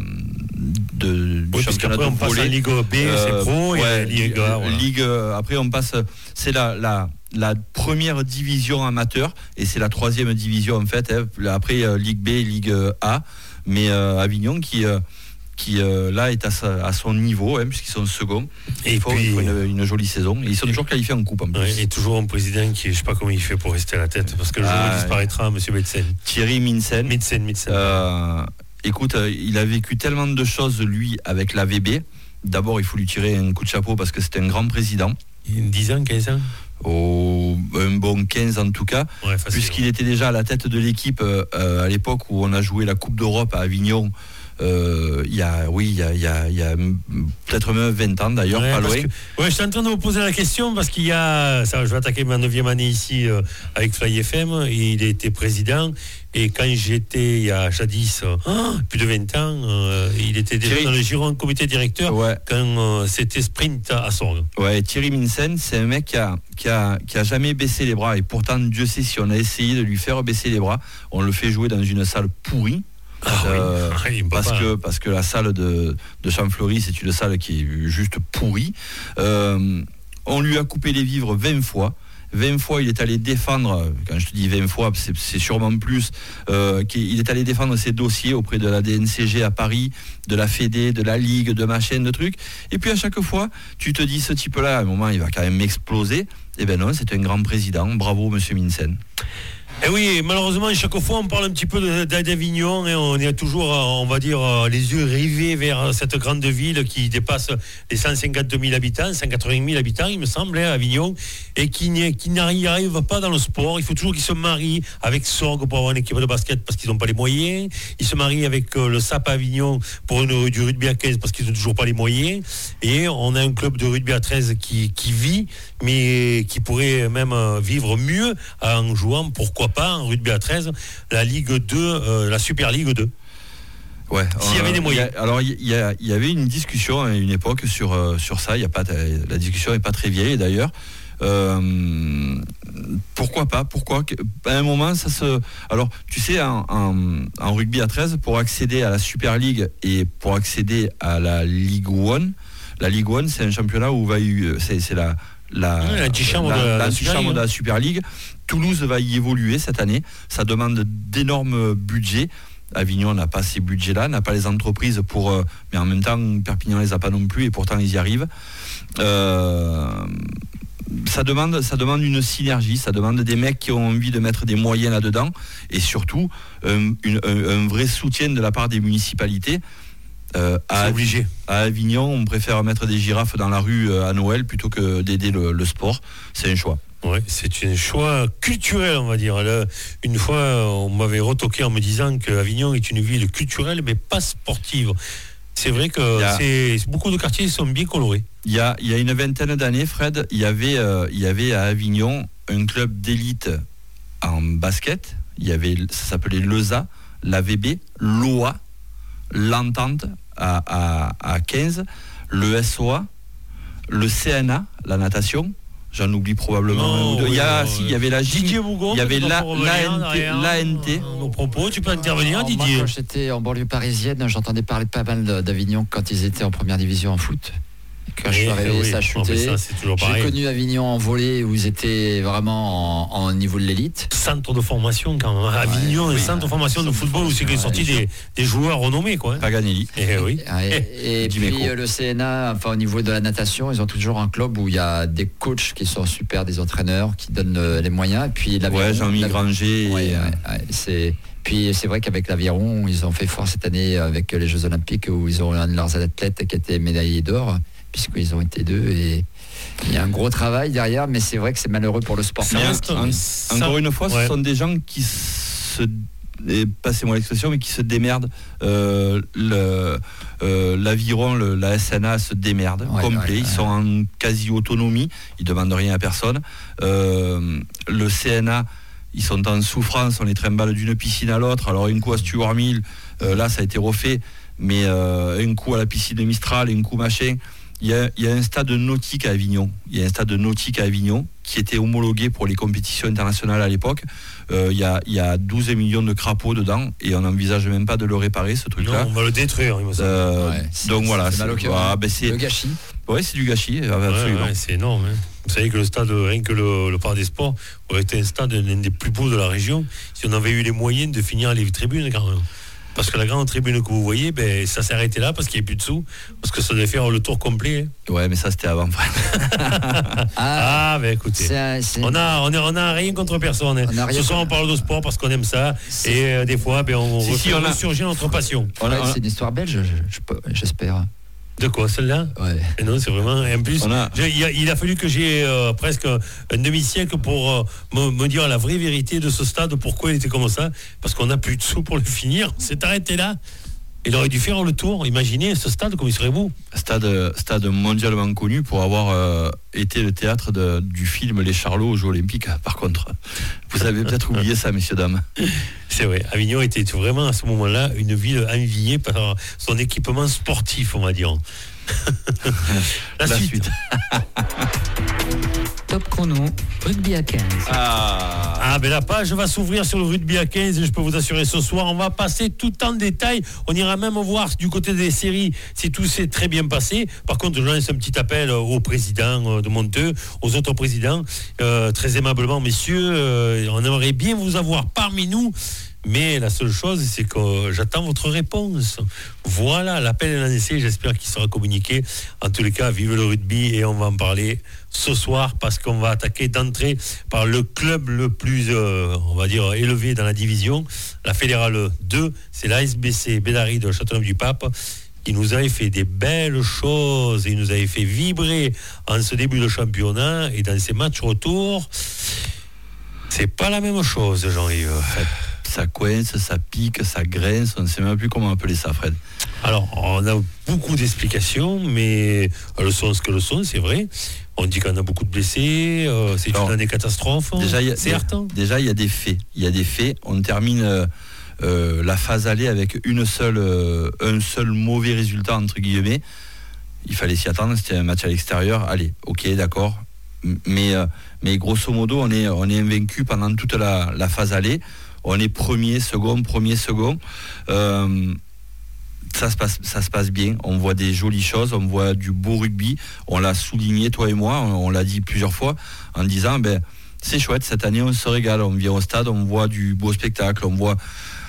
du championnat de volley. On passe à Ligue B, c'est pro, et Ligue A. Voilà. Après on passe, c'est la première division amateur et c'est la 3e division en fait. Après Ligue B, Ligue A, mais Avignon qui là est à son niveau, puisqu'ils sont seconds. Et il faut une jolie saison. Et ils sont toujours qualifiés en coupe en plus. Ouais, et toujours un président qui, je ne sais pas comment il fait pour rester à la tête, parce que le jour où il disparaîtra, M. Metzen. Thierry Minsen. Écoute, il a vécu tellement de choses, lui, avec la VB. d'abord, il faut lui tirer un coup de chapeau parce que c'était un grand président. 10 ans, 15 ans Un bon 15 en tout cas, ouais, facile, puisqu'il était déjà à la tête de l'équipe à l'époque où on a joué la Coupe d'Europe à Avignon. Il y a peut-être même 20 ans d'ailleurs, pas loin. Je suis en train de vous poser la question parce qu'il y a, ça, je vais attaquer ma 9e année ici avec Fly FM, il était président et quand j'étais il y a jadis plus de 20 ans, il était déjà dans le giron comité directeur quand c'était Sprint à Sorgue. Ouais, Thierry Minsen, c'est un mec qui a jamais baissé les bras et pourtant Dieu sait si on a essayé de lui faire baisser les bras, on le fait jouer dans une salle pourrie. Parce que la salle de Champfleury, c'est une salle qui est juste pourrie. On lui a coupé les vivres 20 fois. 20 fois, il est allé défendre, quand je te dis 20 fois, c'est sûrement plus, il est allé défendre ses dossiers auprès de la DNCG à Paris, de la Fédé, de la Ligue, de machin, de trucs. Et puis à chaque fois, tu te dis, ce type-là, à un moment, il va quand même exploser. Eh bien non, c'est un grand président. Bravo, monsieur Minsen. Et oui, malheureusement, chaque fois, on parle un petit peu d'Avignon et on est toujours, on va dire, les yeux rivés vers cette grande ville qui dépasse les 152 000 habitants, 180 000 habitants, il me semble, Avignon, et qui n'y arrive pas dans le sport. Il faut toujours qu'ils se marient avec Sorgue pour avoir une équipe de basket parce qu'ils n'ont pas les moyens. Ils se marient avec le SAP Avignon pour du rugby à 15 parce qu'ils n'ont toujours pas les moyens. Et on a un club de rugby à 13 qui vit, mais qui pourrait même vivre mieux en jouant, pourquoi pas, en rugby à 13, la Ligue 2, la Super Ligue 2. Ouais, s'il y avait des moyens. Alors il y avait une discussion à une époque sur ça. La discussion n'est pas très vieille d'ailleurs. Pourquoi pas ? Pourquoi ? À un moment, ça se. Alors, tu sais, en rugby à 13, pour accéder à la Super League et pour accéder à la Ligue 1, la Ligue 1, c'est un championnat où c'est l'antichambre de la Super League. Toulouse va y évoluer cette année. Ça demande d'énormes budgets. Avignon n'a pas ces budgets-là, n'a pas les entreprises pour... mais en même temps, Perpignan les a pas non plus et pourtant ils y arrivent. Ça demande une synergie, ça demande des mecs qui ont envie de mettre des moyens là-dedans et surtout un vrai soutien de la part des municipalités. À Avignon, on préfère mettre des girafes dans la rue à Noël plutôt que d'aider le sport. C'est un choix. Oui, c'est un choix culturel, on va dire. Là, une fois, on m'avait retoqué en me disant qu'Avignon est une ville culturelle, mais pas sportive. C'est vrai que beaucoup de quartiers sont bien colorés. Il y a une vingtaine d'années, Fred, il y avait à Avignon un club d'élite en basket. Ça s'appelait l'ESA, l'AVB, l'OA, l'Entente à 15, le SOA, le CNA, la natation. J'en oublie probablement. Il y avait la Didier Bougon, il y avait l'ANT. Nos propos, tu peux intervenir, Didier. Moi, quand j'étais en banlieue parisienne, j'entendais parler pas mal d'Avignon quand ils étaient en première division en foot. Quand je suis arrivé, ça a chuté. J'ai connu Avignon en volley où ils étaient vraiment en niveau de l'élite. Centre de formation quand même. Avignon, un centre de formation de football où c'est sorti des joueurs renommés, quoi. Paganelli. Et puis le CNA, enfin au niveau de la natation, ils ont toujours un club où il y a des coachs qui sont super, des entraîneurs qui donnent les moyens. Et puis Jean-Michel Granger. Puis c'est vrai qu'avec l'Aviron, ils ont fait fort cette année avec les Jeux Olympiques où ils ont un de leurs athlètes qui a été médaillé d'or, puisqu'ils ont été 2 et il y a un gros travail derrière, mais c'est vrai que c'est malheureux pour le sport. Encore une fois, ce sont des gens qui passez-moi l'expression, mais qui se démerdent. L'Aviron, la SNA se démerde complet. Ils sont en quasi-autonomie, ils ne demandent rien à personne. Le CNA, ils sont en souffrance, on les trimballe d'une piscine à l'autre. Alors un coup à Stuart Mill, là ça a été refait, mais un coup à la piscine de Mistral, un coup machin. Il y a un stade nautique à Avignon. Il y a un stade nautique à Avignon qui était homologué pour les compétitions internationales à l'époque. Il y a 12 millions de crapauds dedans et on n'envisage même pas de le réparer, ce truc-là. Non, on va le détruire, il me semble. Donc voilà, c'est le gâchis. Oui, c'est du gâchis, absolument. C'est énorme. Hein. Vous savez que le stade, rien que le parc des sports, aurait été un stade l'un des plus beaux de la région si on avait eu les moyens de finir les tribunes quand même. Parce que la grande tribune que vous voyez, ça s'est arrêté là parce qu'il n'y a plus de sous, parce que ça devait faire le tour complet. Hein. Ouais, mais ça c'était avant. Écoutez, on a rien contre personne. Hein. Ce soir on parle de sport parce qu'on aime ça et des fois on ressurgit notre passion. C'est une histoire belge, j'espère. De quoi, celle-là? Ouais. Et non, c'est vraiment. Et en plus, il a fallu que j'ai presque un demi-siècle pour me dire la vraie vérité de ce stade, pourquoi il était comme ça. Parce qu'on n'a plus de sous pour le finir. C'est arrêté là. Il aurait dû faire le tour. Imaginez ce stade, comme il serait beau. Stade mondialement connu pour avoir été le théâtre du film Les Charlots aux Jeux Olympiques. Par contre, vous avez peut-être oublié ça, messieurs, dames. C'est vrai. Avignon était vraiment à ce moment-là une ville enviée par son équipement sportif, on va dire. La suite. Top chrono, rugby à 15. Ben la page va s'ouvrir sur le rugby à 15 et je peux vous assurer ce soir, on va passer tout en détail. On ira même voir du côté des séries si tout s'est très bien passé. Par contre, je lance un petit appel au président de Monteux, aux autres présidents. Très aimablement, messieurs, on aimerait bien vous avoir parmi nous. Mais la seule chose, c'est que j'attends votre réponse. Voilà, l'appel est lancé, j'espère qu'il sera communiqué. En tous les cas, vive le rugby et on va en parler ce soir parce qu'on va attaquer d'entrée par le club le plus, on va dire, élevé dans la division, la Fédérale 2, c'est l'ASBC Bédary de Châteauneuf-du-Pape. Il nous avait fait des belles choses, il nous avait fait vibrer en ce début de championnat et dans ces matchs retour, c'est pas la même chose, Jean-Yves. Ça coince, ça pique, ça grince, on ne sait même plus comment appeler ça, Fred. Alors, on a beaucoup d'explications, mais elles sont ce que le sont, c'est vrai. On dit qu'on a beaucoup de blessés, c'est une année catastrophe. Déjà, il y a des faits. Il y a des faits. On termine la phase aller avec un seul mauvais résultat, entre guillemets. Il fallait s'y attendre, c'était un match à l'extérieur. Allez, ok, d'accord. Mais grosso modo, on est invaincu pendant toute la phase aller. On est premier, second. Ça se passe bien. On voit des jolies choses, on voit du beau rugby. On l'a souligné, toi et moi, on l'a dit plusieurs fois, en disant, c'est chouette, cette année on se régale. On vient au stade, on voit du beau spectacle, on voit...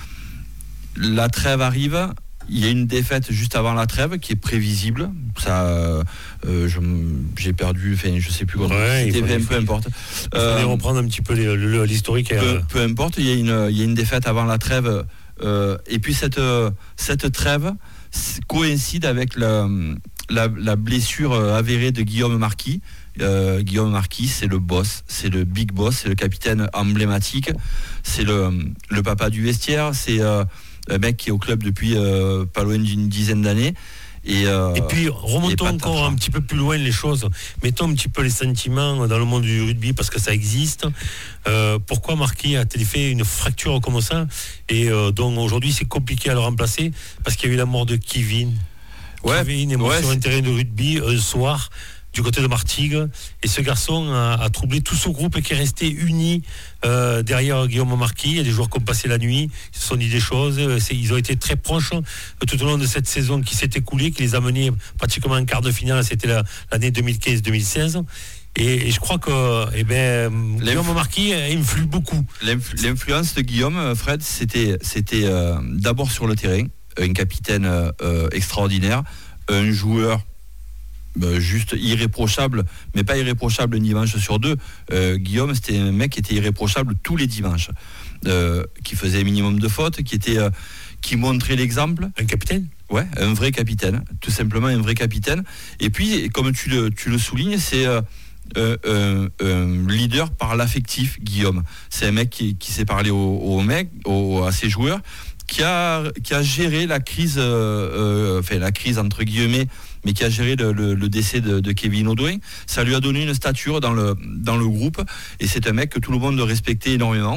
La trêve arrive, il y a une défaite juste avant la trêve qui est prévisible. Ça, j'ai perdu, je sais plus quoi. Ouais, peu importe. Il fallait reprendre un petit peu l'historique. Peu importe, il y a une défaite avant la trêve. Et puis cette trêve coïncide avec la blessure avérée de Guillaume Marquis. Guillaume Marquis, c'est le boss, c'est le big boss, c'est le capitaine emblématique, c'est le papa du vestiaire, c'est un mec qui est au club depuis pas loin d'une dizaine d'années. Et puis remontons encore un petit peu plus loin les choses, mettons un petit peu les sentiments dans le monde du rugby parce que ça existe. Pourquoi Marquis a-t-il fait une fracture comme ça et donc aujourd'hui c'est compliqué à le remplacer parce qu'il y a eu la mort de Kevin. Kevin est mort sur un terrain de rugby un soir du côté de Martigues et ce garçon a troublé tout ce groupe qui est resté uni derrière Guillaume Marquis. Il y a des joueurs qui ont passé la nuit, ils se sont dit des choses, ils ont été très proches tout au long de cette saison qui s'est écoulée, qui les a menés pratiquement en quart de finale, c'était l'année 2015-2016 et je crois que Guillaume Marquis influe beaucoup. L'influence de Guillaume, Fred, c'était d'abord sur le terrain, un capitaine extraordinaire, un joueur juste irréprochable, mais pas irréprochable un dimanche sur deux. Guillaume, c'était un mec qui était irréprochable tous les dimanches, qui faisait un minimum de fautes, qui montrait l'exemple. Un capitaine ? Ouais, un vrai capitaine, tout simplement un vrai capitaine. Et puis, comme tu le soulignes, c'est un leader par l'affectif, Guillaume. C'est un mec qui sait parler à ses joueurs, qui a géré la crise, la crise entre guillemets, mais qui a géré le décès de Kevin Audouin. Ça lui a donné une stature dans le groupe, et c'est un mec que tout le monde respectait énormément.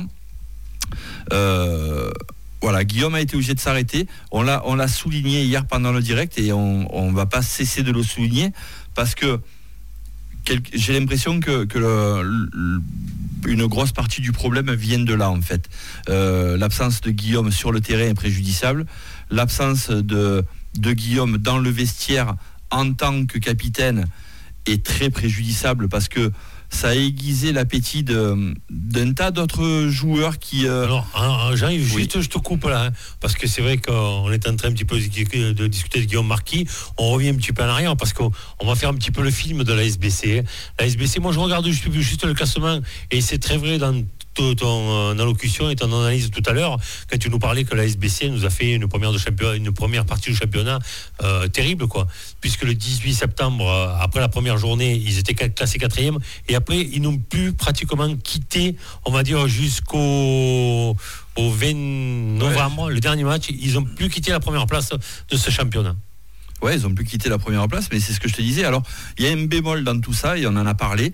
Guillaume a été obligé de s'arrêter. On l'a souligné hier pendant le direct, et on va pas cesser de le souligner, parce que j'ai l'impression que une grosse partie du problème vient de là, en fait. L'absence de Guillaume sur le terrain est préjudiciable. L'absence de Guillaume dans le vestiaire en tant que capitaine est très préjudiciable, parce que ça a aiguisé l'appétit d'un tas d'autres joueurs qui... Alors, j'arrive juste, je te coupe là, parce que c'est vrai qu'on est en train un petit peu de discuter de Guillaume Marquis. On revient un petit peu en arrière, parce qu'on va faire un petit peu le film de la SBC. La SBC, moi je regarde juste le classement, et c'est très vrai dans ton allocution et ton analyse tout à l'heure quand tu nous parlais que la SBC nous a fait une première partie du championnat terrible, quoi, puisque le 18 septembre, après la première journée, ils étaient classés 4e et après ils n'ont plus pratiquement quitté, on va dire, jusqu'au 20 novembre, le dernier match, ils n'ont plus quitté la première place de ce championnat. Ouais, ils ont pu quitter la première place, mais c'est ce que je te disais. Alors, il y a un bémol dans tout ça, et on en a parlé,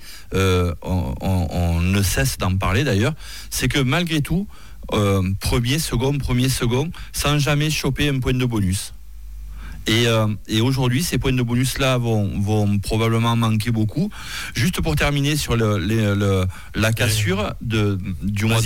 on ne cesse d'en parler d'ailleurs, c'est que malgré tout, premier, second, sans jamais choper un point de bonus. Et aujourd'hui, ces points de bonus-là vont probablement manquer beaucoup. Juste pour terminer sur la cassure du mois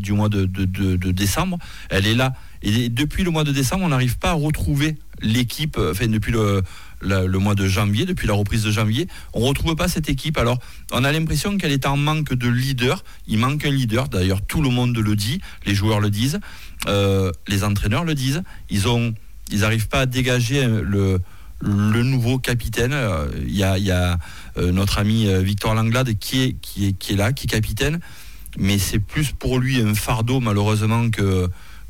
de décembre, elle est là. Et depuis le mois de décembre, on n'arrive pas à retrouver l'équipe, enfin depuis le mois de janvier, depuis la reprise de janvier, on ne retrouve pas cette équipe. Alors, on a l'impression qu'elle est en manque de leader. Il manque un leader, d'ailleurs tout le monde le dit, les joueurs le disent, les entraîneurs le disent. Ils n'arrivent pas à dégager le nouveau capitaine. Il y a notre ami Victor Langlade qui est là, qui est capitaine, mais c'est plus pour lui un fardeau malheureusement que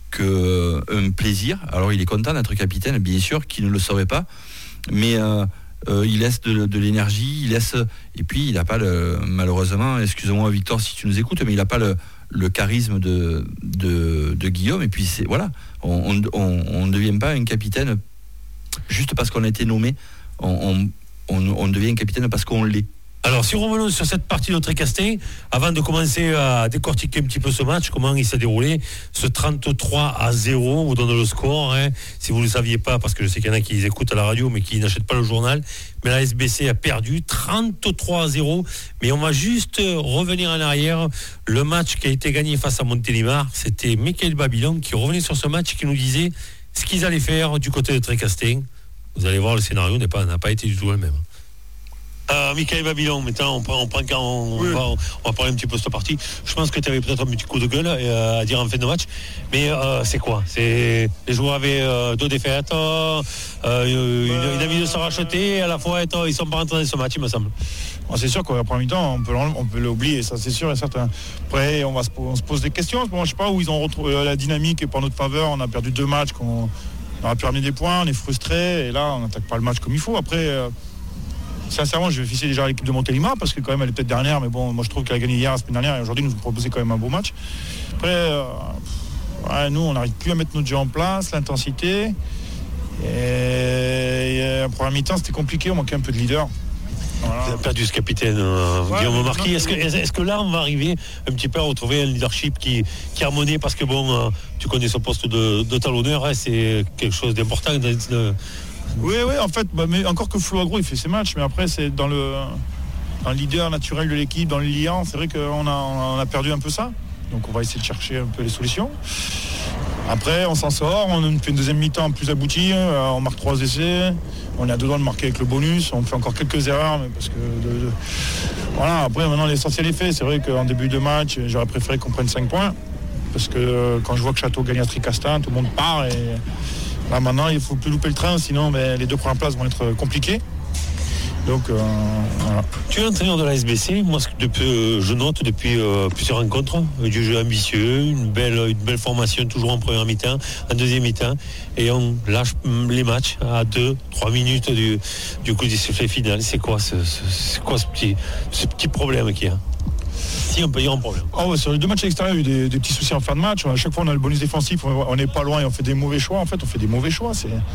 un plaisir. Alors il est content d'être capitaine, bien sûr, qui ne le saurait pas, mais il laisse de l'énergie, et puis il n'a pas malheureusement, excuse-moi Victor si tu nous écoutes, mais il n'a pas le charisme de Guillaume, et puis voilà, on ne devient pas un capitaine juste parce qu'on a été nommé, on devient un capitaine parce qu'on l'est. Alors, si on revient sur cette partie de Trécastin, avant de commencer à décortiquer un petit peu ce match, comment il s'est déroulé, ce 33-0, on vous donne le score, hein, si vous ne le saviez pas, parce que je sais qu'il y en a qui les écoutent à la radio, mais qui n'achètent pas le journal, mais la SBC a perdu 33-0, mais on va juste revenir en arrière. Le match qui a été gagné face à Montélimar, c'était Michael Babylon qui revenait sur ce match, qui nous disait ce qu'ils allaient faire du côté de Trécastin. Vous allez voir, le scénario n'a pas été du tout le même. Michael Babylon, maintenant on va parler un petit peu de cette partie. Je pense que tu avais peut-être un petit coup de gueule à dire en fin de match, mais c'est quoi? Les joueurs avaient 2 défaites, une envie de se racheter, à la fois ils sont pas rentrés dans ce match, il me semble. C'est sûr qu'au premier temps, on peut l'oublier, ça c'est sûr et certain. Après, on se pose des questions. Moi, je sais pas où ils ont retrouvé la dynamique et par notre faveur. On a perdu 2 matchs, on a perdu des points, on est frustré et là on n'attaque pas le match comme il faut. Après. Sincèrement, je vais fisser déjà l'équipe de Montélimar parce que quand même elle est peut-être dernière, mais bon, moi je trouve qu'elle a gagné hier, la semaine dernière, et aujourd'hui nous proposait quand même un beau match. Après, nous on n'arrive plus à mettre notre jeu en place, l'intensité. Et en première mi-temps c'était compliqué, on manquait un peu de leader. Voilà. Vous avez perdu ce capitaine, Guillaume Marquis. Est-ce que là on va arriver un petit peu à retrouver un leadership qui est harmonieux, parce que bon, tu connais son poste de talonneur, hein, c'est quelque chose d'important. Oui, en fait, mais encore que Flo Agro il fait ses matchs, mais après c'est dans le leader naturel de l'équipe, dans le liant, c'est vrai qu'on a perdu un peu ça, donc on va essayer de chercher un peu les solutions. Après on s'en sort, on fait une deuxième mi-temps plus aboutie, on marque 3 essais, on est à 2 doigts de marquer avec le bonus, on fait encore quelques erreurs, mais parce que voilà, après maintenant l'essentiel est fait. C'est vrai qu'en début de match j'aurais préféré qu'on prenne 5 points, parce que quand je vois que Château gagne à Tricastin, tout le monde part, et là maintenant il ne faut plus louper le train, sinon les 2 premières places vont être compliquées. Donc voilà. Tu es entraîneur de la SBC. Moi, je note depuis plusieurs rencontres du jeu ambitieux, une belle formation toujours en première mi-temps, en deuxième mi-temps, et on lâche les matchs à 2-3 minutes du coup du sifflet final. C'est quoi ce petit problème qu'il y a? Si on peut y avoir un problème. Sur les 2 matchs à l'extérieur, il y a eu des petits soucis en fin de match. À chaque fois on a le bonus défensif, on n'est pas loin et on fait des mauvais choix. En fait, on fait des mauvais choix.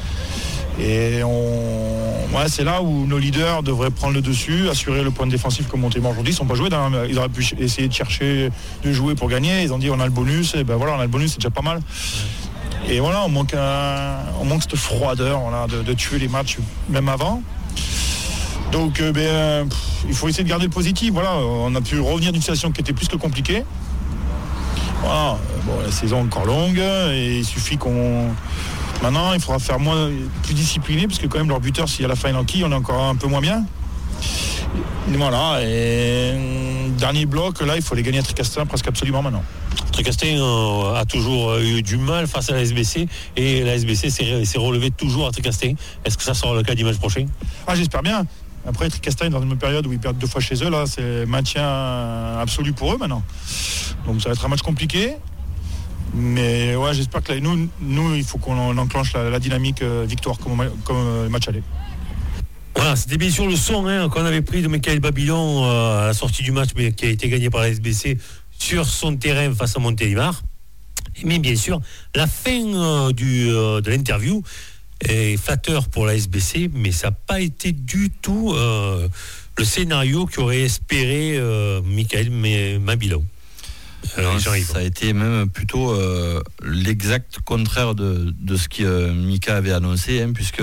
C'est là où nos leaders devraient prendre le dessus, assurer le point défensif comme Montélimar aujourd'hui. Ils ne sont pas joués. Ils auraient pu essayer de jouer pour gagner. Ils ont dit on a le bonus, et ben voilà, on a le bonus, c'est déjà pas mal. Et voilà, on manque cette froideur, voilà, de tuer les matchs même avant. Donc il faut essayer de garder le positif. Voilà, on a pu revenir d'une situation qui était plus que compliquée. Voilà, la saison est encore longue et il suffit qu'on... Maintenant, il faudra faire plus discipliné, parce que quand même leur buteur, si à la fin il enquille, on est encore un peu moins bien. Et voilà, et dernier bloc, là, il faut les gagner à Tricastin presque absolument maintenant. Tricastin a toujours eu du mal face à la SBC, et la SBC s'est relevée toujours à Tricastin. Est-ce que ça sera le cas dimanche prochain? J'espère bien. Après, Tricastin, dans une période où ils perdent 2 fois chez eux, là, c'est maintien absolu pour eux maintenant. Donc ça va être un match compliqué. Mais ouais, j'espère que là, nous, il faut qu'on enclenche la dynamique victoire comme match aller. Voilà, c'était bien sûr le son qu'on avait pris de Michael Babylon à la sortie du match, mais qui a été gagné par la SBC sur son terrain face à Montélimar. Mais bien sûr, la fin de l'interview est flatteur pour la SBC, mais ça n'a pas été du tout le scénario qu'aurait espéré Michael Babylon. Ça a été même plutôt l'exact contraire de ce que Mika avait annoncé, puisque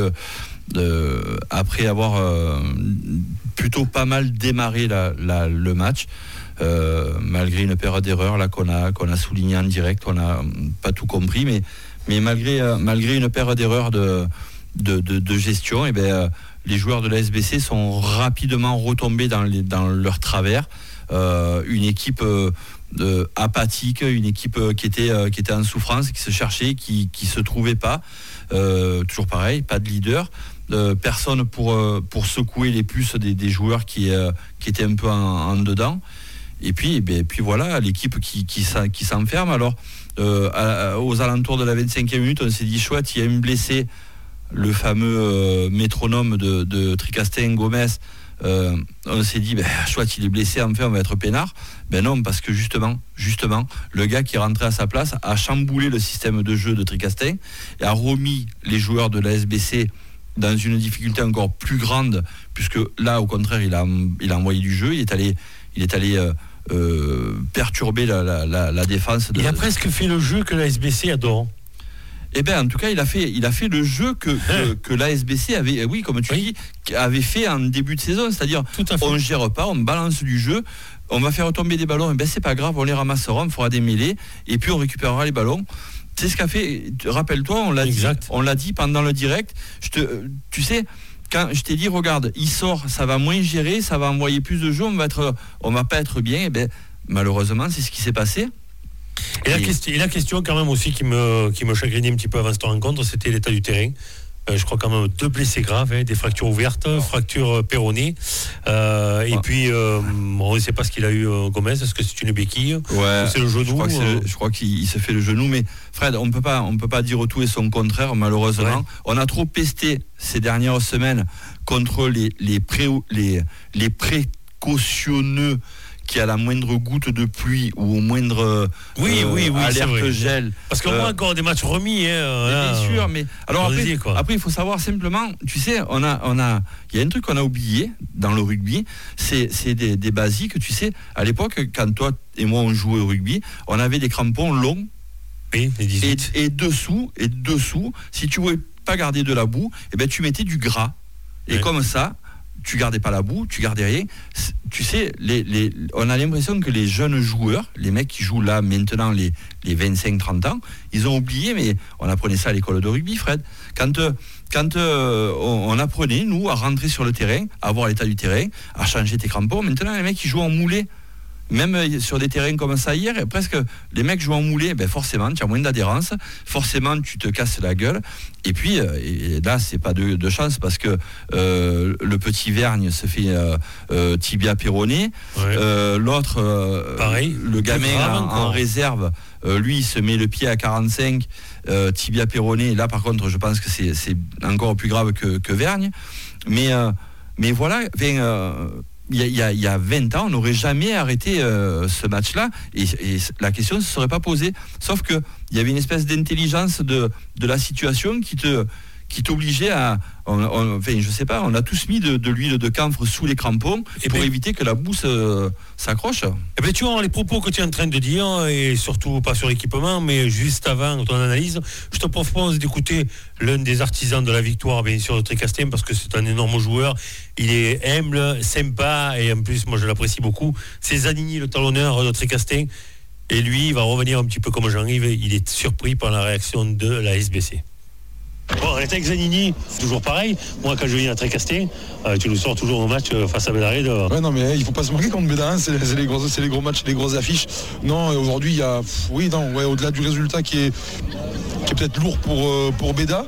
après avoir plutôt pas mal démarré le match, malgré une paire d'erreurs là qu'on a souligné en direct, on n'a pas tout compris, mais malgré une paire d'erreurs de gestion, et les joueurs de la SBC sont rapidement retombés dans leur travers. Une équipe apathique, une équipe qui était en souffrance, qui se cherchait, qui se trouvait pas. Toujours pareil, pas de leader. Personne pour secouer les puces des joueurs qui étaient un peu en dedans. Et puis voilà, l'équipe qui s'enferme. Alors, aux alentours de la 25e minute, on s'est dit, chouette, il y a une blessée, le fameux métronome de Tricastin, Gomez. On s'est dit, chouette, il est blessé, enfin on va être peinard. Non, parce que justement, le gars qui est rentré à sa place a chamboulé le système de jeu de Tricastin et a remis les joueurs de la SBC dans une difficulté encore plus grande, puisque là, au contraire, il a envoyé du jeu, il est allé perturber la défense. Il a presque fait le jeu que la SBC adore. En tout cas, il a fait le jeu que la SBC avait, oui, comme tu dis, avait fait en début de saison, c'est-à-dire on gère pas, on balance du jeu, on va faire tomber des ballons, c'est pas grave, on les ramassera, on fera des mêlées, et puis on récupérera les ballons. C'est ce qu'a fait, rappelle-toi, on l'a dit pendant le direct, tu sais, quand je t'ai dit, regarde, il sort, ça va moins gérer, ça va envoyer plus de jeux, on va pas être bien, malheureusement, c'est ce qui s'est passé. Et la question quand même aussi qui me chagrinait un petit peu avant cette rencontre, c'était l'état du terrain. Je crois quand même 2 blessés graves, des fractures ouvertes, fractures péronées. Et puis, on ne sait pas ce qu'il a eu Gomez. Est-ce que c'est une béquille ou c'est le genou? Je crois qu'il se fait le genou. Mais Fred, on ne peut pas dire tout et son contraire, malheureusement. Ouais. On a trop pesté ces dernières semaines contre les précautionneux qui à la moindre goutte de pluie ou au moindre alerte gel. Parce qu'on a encore des matchs remis. Bien sûr, mais alors après il faut savoir simplement, tu sais, il y a un truc qu'on a oublié dans le rugby, c'est des basiques, tu sais, à l'époque quand toi et moi on jouait au rugby, on avait des crampons longs et dessous, si tu voulais pas garder de la boue, tu mettais du gras. Et comme ça, tu gardais pas la boue, tu gardais rien. Tu sais, on a l'impression que les jeunes joueurs, les mecs qui jouent là maintenant les 25-30 ans, ils ont oublié, mais on apprenait ça à l'école de rugby, Fred. Quand on apprenait, nous, à rentrer sur le terrain, à voir l'état du terrain, à changer tes crampons, maintenant les mecs ils jouent en moulé. Même sur des terrains comme ça hier, presque les mecs jouent en moulé, forcément tu as moins d'adhérence, forcément tu te casses la gueule, et puis et là c'est pas de chance parce que le petit Vergne se fait tibia péroné, l'autre pareil, le gamin en réserve, lui il se met le pied à 45, tibia péroné, là par contre je pense que c'est encore plus grave que Vergne, mais voilà, il y a 20 ans, on n'aurait jamais arrêté ce match-là et la question ne se serait pas posée. Sauf qu'il y avait une espèce d'intelligence de la situation qui t'obligeait à... je sais pas, on a tous mis de l'huile de camphre sous les crampons pour éviter que la boue s'accroche. Tu vois, les propos que tu es en train de dire, et surtout pas sur l'équipement, mais juste avant ton analyse, je te propose d'écouter l'un des artisans de la victoire, bien sûr, de Tricastin, parce que c'est un énorme joueur. Il est humble, sympa, et en plus, moi, je l'apprécie beaucoup. C'est Zanini, le talonneur de Tricastin. Et lui, il va revenir un petit peu comme Jean-Yves. Il est surpris par la réaction de la SBC. Bon, on était avec Zanini, c'est toujours pareil. Moi, quand je viens à Tricastin, tu nous sors toujours au match face à Bédarès. Ouais, non, mais il faut pas se manquer contre Bédarès, c'est les gros matchs, les grosses affiches. Non, aujourd'hui, il y a, au-delà du résultat qui est est peut-être lourd pour Béda.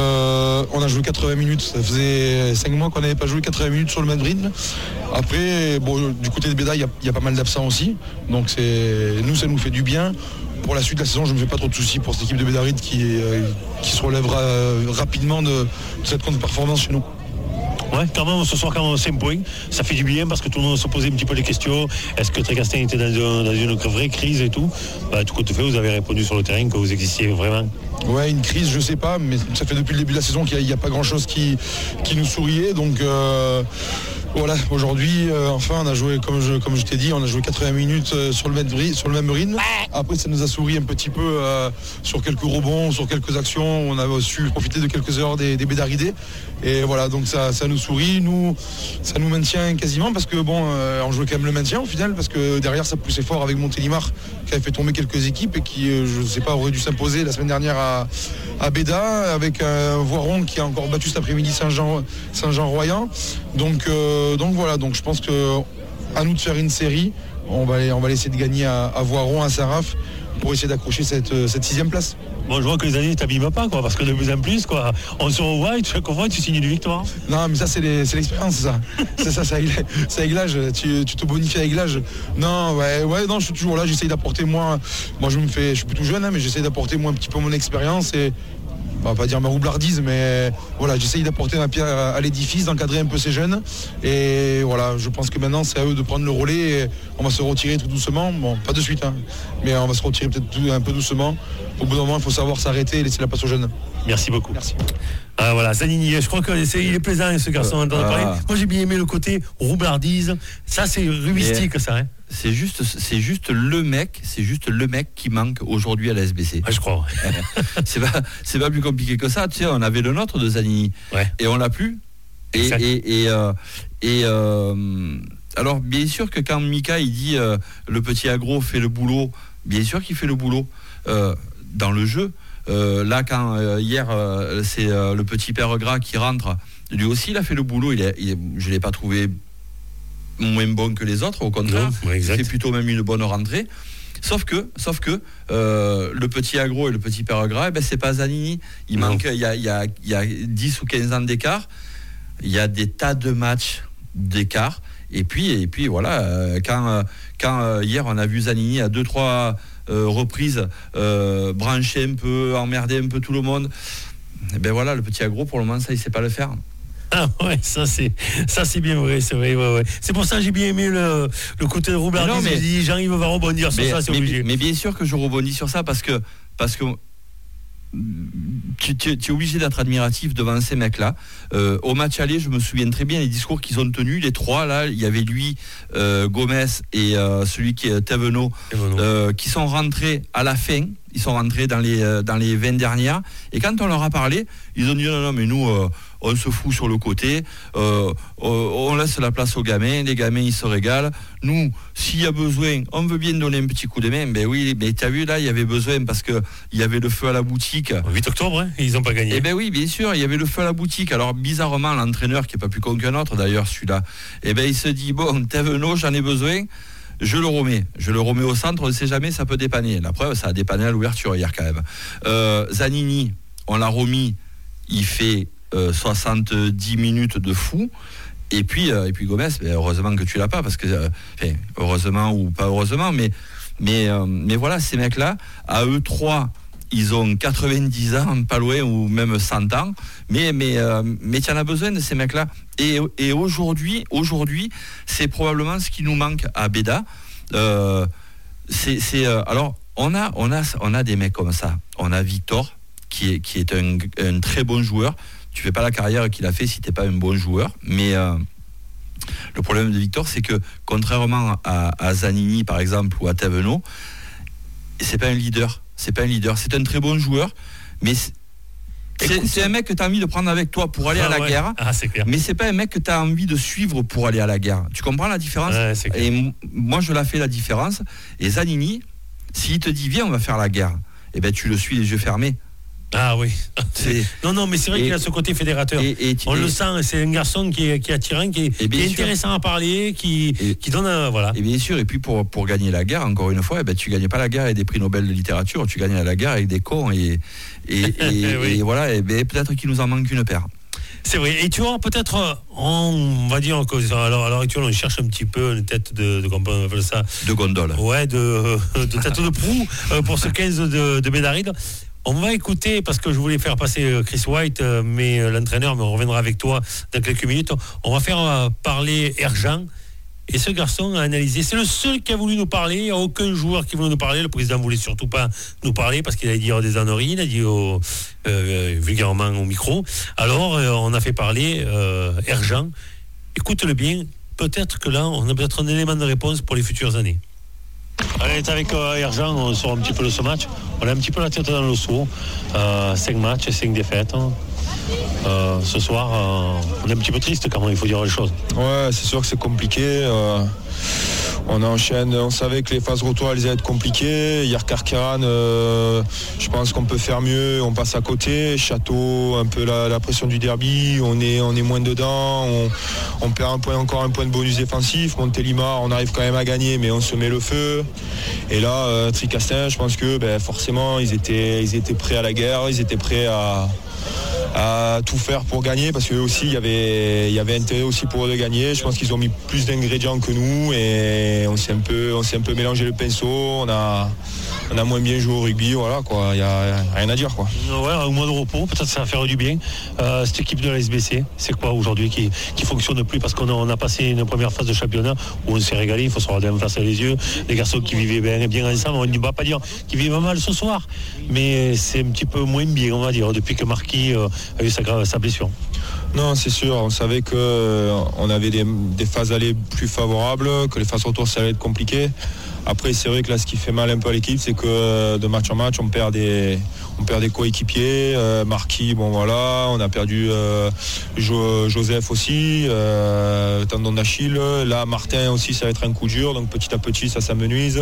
On a joué 80 minutes, ça faisait 5 mois qu'on n'avait pas joué 80 minutes sur le même rythme. Après, bon, du côté de Béda, il y a pas mal d'absents aussi, donc ça nous fait du bien. Pour la suite de la saison, je ne me fais pas trop de soucis pour cette équipe de Bédaride qui se relèvera rapidement de cette contre-performance chez nous. Ouais, quand même, ce soir, quand on a 5 points, ça fait du bien parce que tout le monde se posait un petit peu les questions. Est-ce que Tricastin était dans une vraie crise et tout? Tout compte fait, vous avez répondu sur le terrain que vous existiez vraiment. Ouais, une crise, je sais pas, mais ça fait depuis le début de la saison qu'il n'y a pas grand-chose qui nous souriait. Donc voilà, aujourd'hui, enfin, on a joué, comme je t'ai dit, on a joué 80 minutes sur le même rythme. Après, ça nous a souri un petit peu sur quelques rebonds, sur quelques actions. On a su profiter de quelques heures des Bédaridés. Et voilà, donc ça nous sourit, ça nous maintient quasiment parce que bon, on jouait quand même le maintien au final parce que derrière ça poussait fort avec Montélimar qui avait fait tomber quelques équipes et qui, je ne sais pas, aurait dû s'imposer la semaine dernière à Béda avec un Voiron qui a encore battu cet après-midi Saint-Jean-Royan. Donc voilà, donc je pense que à nous de faire une série, on va essayer de gagner à Voiron, à Saint-Raph pour essayer d'accrocher cette 6e place. Bon, je vois que les années ne t'abîment pas, quoi, parce que de plus en plus, quoi, on se revoit et chaque fois tu signes une victoire. Non, mais ça c'est l'expérience, ça. C'est ça avec l'âge. Tu te bonifies avec l'âge. Non, non, je suis toujours là. J'essaye d'apporter moi je suis plutôt jeune, hein, mais j'essaye d'apporter moi un petit peu mon expérience et. On va pas dire ma roublardise, mais voilà, j'essaye d'apporter ma pierre à l'édifice, d'encadrer un peu ces jeunes. Et voilà, je pense que maintenant c'est à eux de prendre le relais. Et on va se retirer tout doucement. Bon, pas de suite, hein, mais on va se retirer peut-être un peu doucement. Au bout d'un moment, il faut savoir s'arrêter et laisser la place aux jeunes. Merci beaucoup. Merci. Voilà, Zanini, je crois qu'il est plaisant ce garçon d'entendre parler. Moi j'ai bien aimé le côté roublardise. Ça c'est rubistique, ça. Hein. C'est juste le mec qui manque aujourd'hui à la SBC. Ouais, je crois. c'est pas plus compliqué que ça. Tu sais, on avait le nôtre de Zanini et on l'a plus. Alors bien sûr que quand Mika il dit le petit agro fait le boulot, bien sûr qu'il fait le boulot dans le jeu. Là quand hier c'est le petit père Gras qui rentre, lui aussi il a fait le boulot. Je l'ai pas trouvé moins bon que les autres, au contraire, c'est plutôt même une bonne rentrée. Sauf que le petit agro et le petit père Gras, c'est pas Zanini. Il manque, il y a 10 ou 15 ans d'écart. Il y a des tas de matchs d'écart. Et puis voilà, quand hier on a vu Zanini à 2-3 reprises brancher un peu, emmerder un peu tout le monde. Et ben voilà, le petit agro pour le moment ça il sait pas le faire. Ah ouais, ça c'est bien vrai, c'est vrai, ouais. C'est pour ça que j'ai bien aimé le côté de roublardise. Jean-Yves va rebondir sur ça, c'est obligé. Mais bien sûr que je rebondis sur ça parce que tu es obligé d'être admiratif devant ces mecs-là. Au match aller, je me souviens très bien les discours qu'ils ont tenus, les trois là, il y avait lui, Gomez et celui qui est Thévenot, qui sont rentrés à la fin. Ils sont rentrés dans les 20 dernières. Et quand on leur a parlé, ils ont dit non, mais nous, on se fout sur le côté, on laisse la place aux gamins, les gamins, ils se régalent. Nous, s'il y a besoin, on veut bien donner un petit coup de main. Ben oui, mais tu as vu, là, il y avait besoin parce qu'il y avait le feu à la boutique. 8 octobre, hein, ils n'ont pas gagné. Eh ben oui, bien sûr, il y avait le feu à la boutique. Alors, bizarrement, l'entraîneur, qui n'est pas plus con qu'un autre, d'ailleurs, celui-là, il se dit, bon, Thévenot, j'en ai besoin. Je le remets au centre, on ne sait jamais, ça peut dépanner. La preuve, ça a dépanné à l'ouverture hier quand même. Zanini, on l'a remis, il fait 70 minutes de fou. Et puis Gomez, heureusement que tu l'as pas, parce que heureusement ou pas heureusement, mais voilà, ces mecs-là, à eux trois, ils ont 90 ans, pas loin, ou même 100 ans, mais tu en as besoin de ces mecs-là. Et aujourd'hui, c'est probablement ce qui nous manque à Béda. Alors, on a des mecs comme ça. On a Victor, qui est un très bon joueur. Tu fais pas la carrière qu'il a fait si t'es pas un bon joueur, mais le problème de Victor, c'est que contrairement à Zanini, par exemple, ou à Thévenot, c'est pas un leader. C'est un très bon joueur, mais c'est un mec que tu as envie de prendre avec toi pour aller à la guerre. C'est clair. Mais c'est pas un mec que tu as envie de suivre pour aller à la guerre. Tu comprends la différence? Et moi, je la fais la différence. Et Zanini, s'il te dit viens, on va faire la guerre, tu le suis les yeux fermés. Ah oui. Non, mais c'est vrai qu'il a ce côté fédérateur. On le sent, c'est un garçon qui est attirant, qui est intéressant à parler, qui donne voilà. Et bien sûr, et puis pour gagner la guerre, encore une fois, tu gagnes pas la guerre avec des prix Nobel de littérature, tu gagnes la guerre avec des cons et voilà, et peut-être qu'il nous en manque une paire. C'est vrai. Et tu vois, peut-être, on va dire que alors actuelle, on cherche un petit peu une tête de comment on appelle ça, de gondole. Ouais, de tête de proue pour ce 15 de Bédaride. On va écouter, parce que je voulais faire passer Chris White, mais l'entraîneur, mais on reviendra avec toi dans quelques minutes. On va faire parler Erjan. Et ce garçon a analysé. C'est le seul qui a voulu nous parler. Il n'y a aucun joueur qui voulait nous parler. Le président ne voulait surtout pas nous parler parce qu'il allait dire des âneries. Il a dit vulgairement au micro. Alors, on a fait parler Erjan. Écoute-le bien. Peut-être que là, on a peut-être un élément de réponse pour les futures années. On est avec Erjan, on sort un petit peu de ce match. On a un petit peu la tête dans le seau. 5 matchs et 5 défaites. Ce soir, on est un petit peu triste quand même, il faut dire les choses. Ouais, c'est sûr que c'est compliqué. On enchaîne, on savait que les phases retour elles allaient être compliquées. Hier Carcaran, je pense qu'on peut faire mieux, on passe à côté. Château, un peu la pression du derby, on est moins dedans, on perd encore un point de bonus défensif. Montélimar, on arrive quand même à gagner, mais on se met le feu. Et là, Tricastin, je pense que forcément ils étaient prêts à la guerre, ils étaient prêts à tout faire pour gagner, parce qu'eux aussi il y avait intérêt aussi pour eux de gagner. Je pense qu'ils ont mis plus d'ingrédients que nous et on s'est un peu mélangé le pinceau, on a moins bien joué au rugby, voilà quoi, il y a rien à dire quoi. Ouais, un mois de repos, peut-être ça va faire du bien. Cette équipe de la SBC, c'est quoi aujourd'hui qui fonctionne plus, parce qu'on a passé une première phase de championnat où on s'est régalé, il faut se regarder en face les yeux, les garçons qui vivaient bien ensemble, on ne va pas dire qu'ils vivent mal ce soir, mais c'est un petit peu moins bien, on va dire, depuis que Marquis a eu sa blessure. Non, c'est sûr, on savait qu'on avait des phases allées plus favorables, que les phases retour ça allait être compliqué. Après, c'est vrai que là, ce qui fait mal un peu à l'équipe, c'est que de match en match, on perd des coéquipiers. Marquis, bon voilà, on a perdu Joseph aussi, tendon d'Achille. Là, Martin aussi, ça va être un coup dur, donc petit à petit, ça s'amenuise.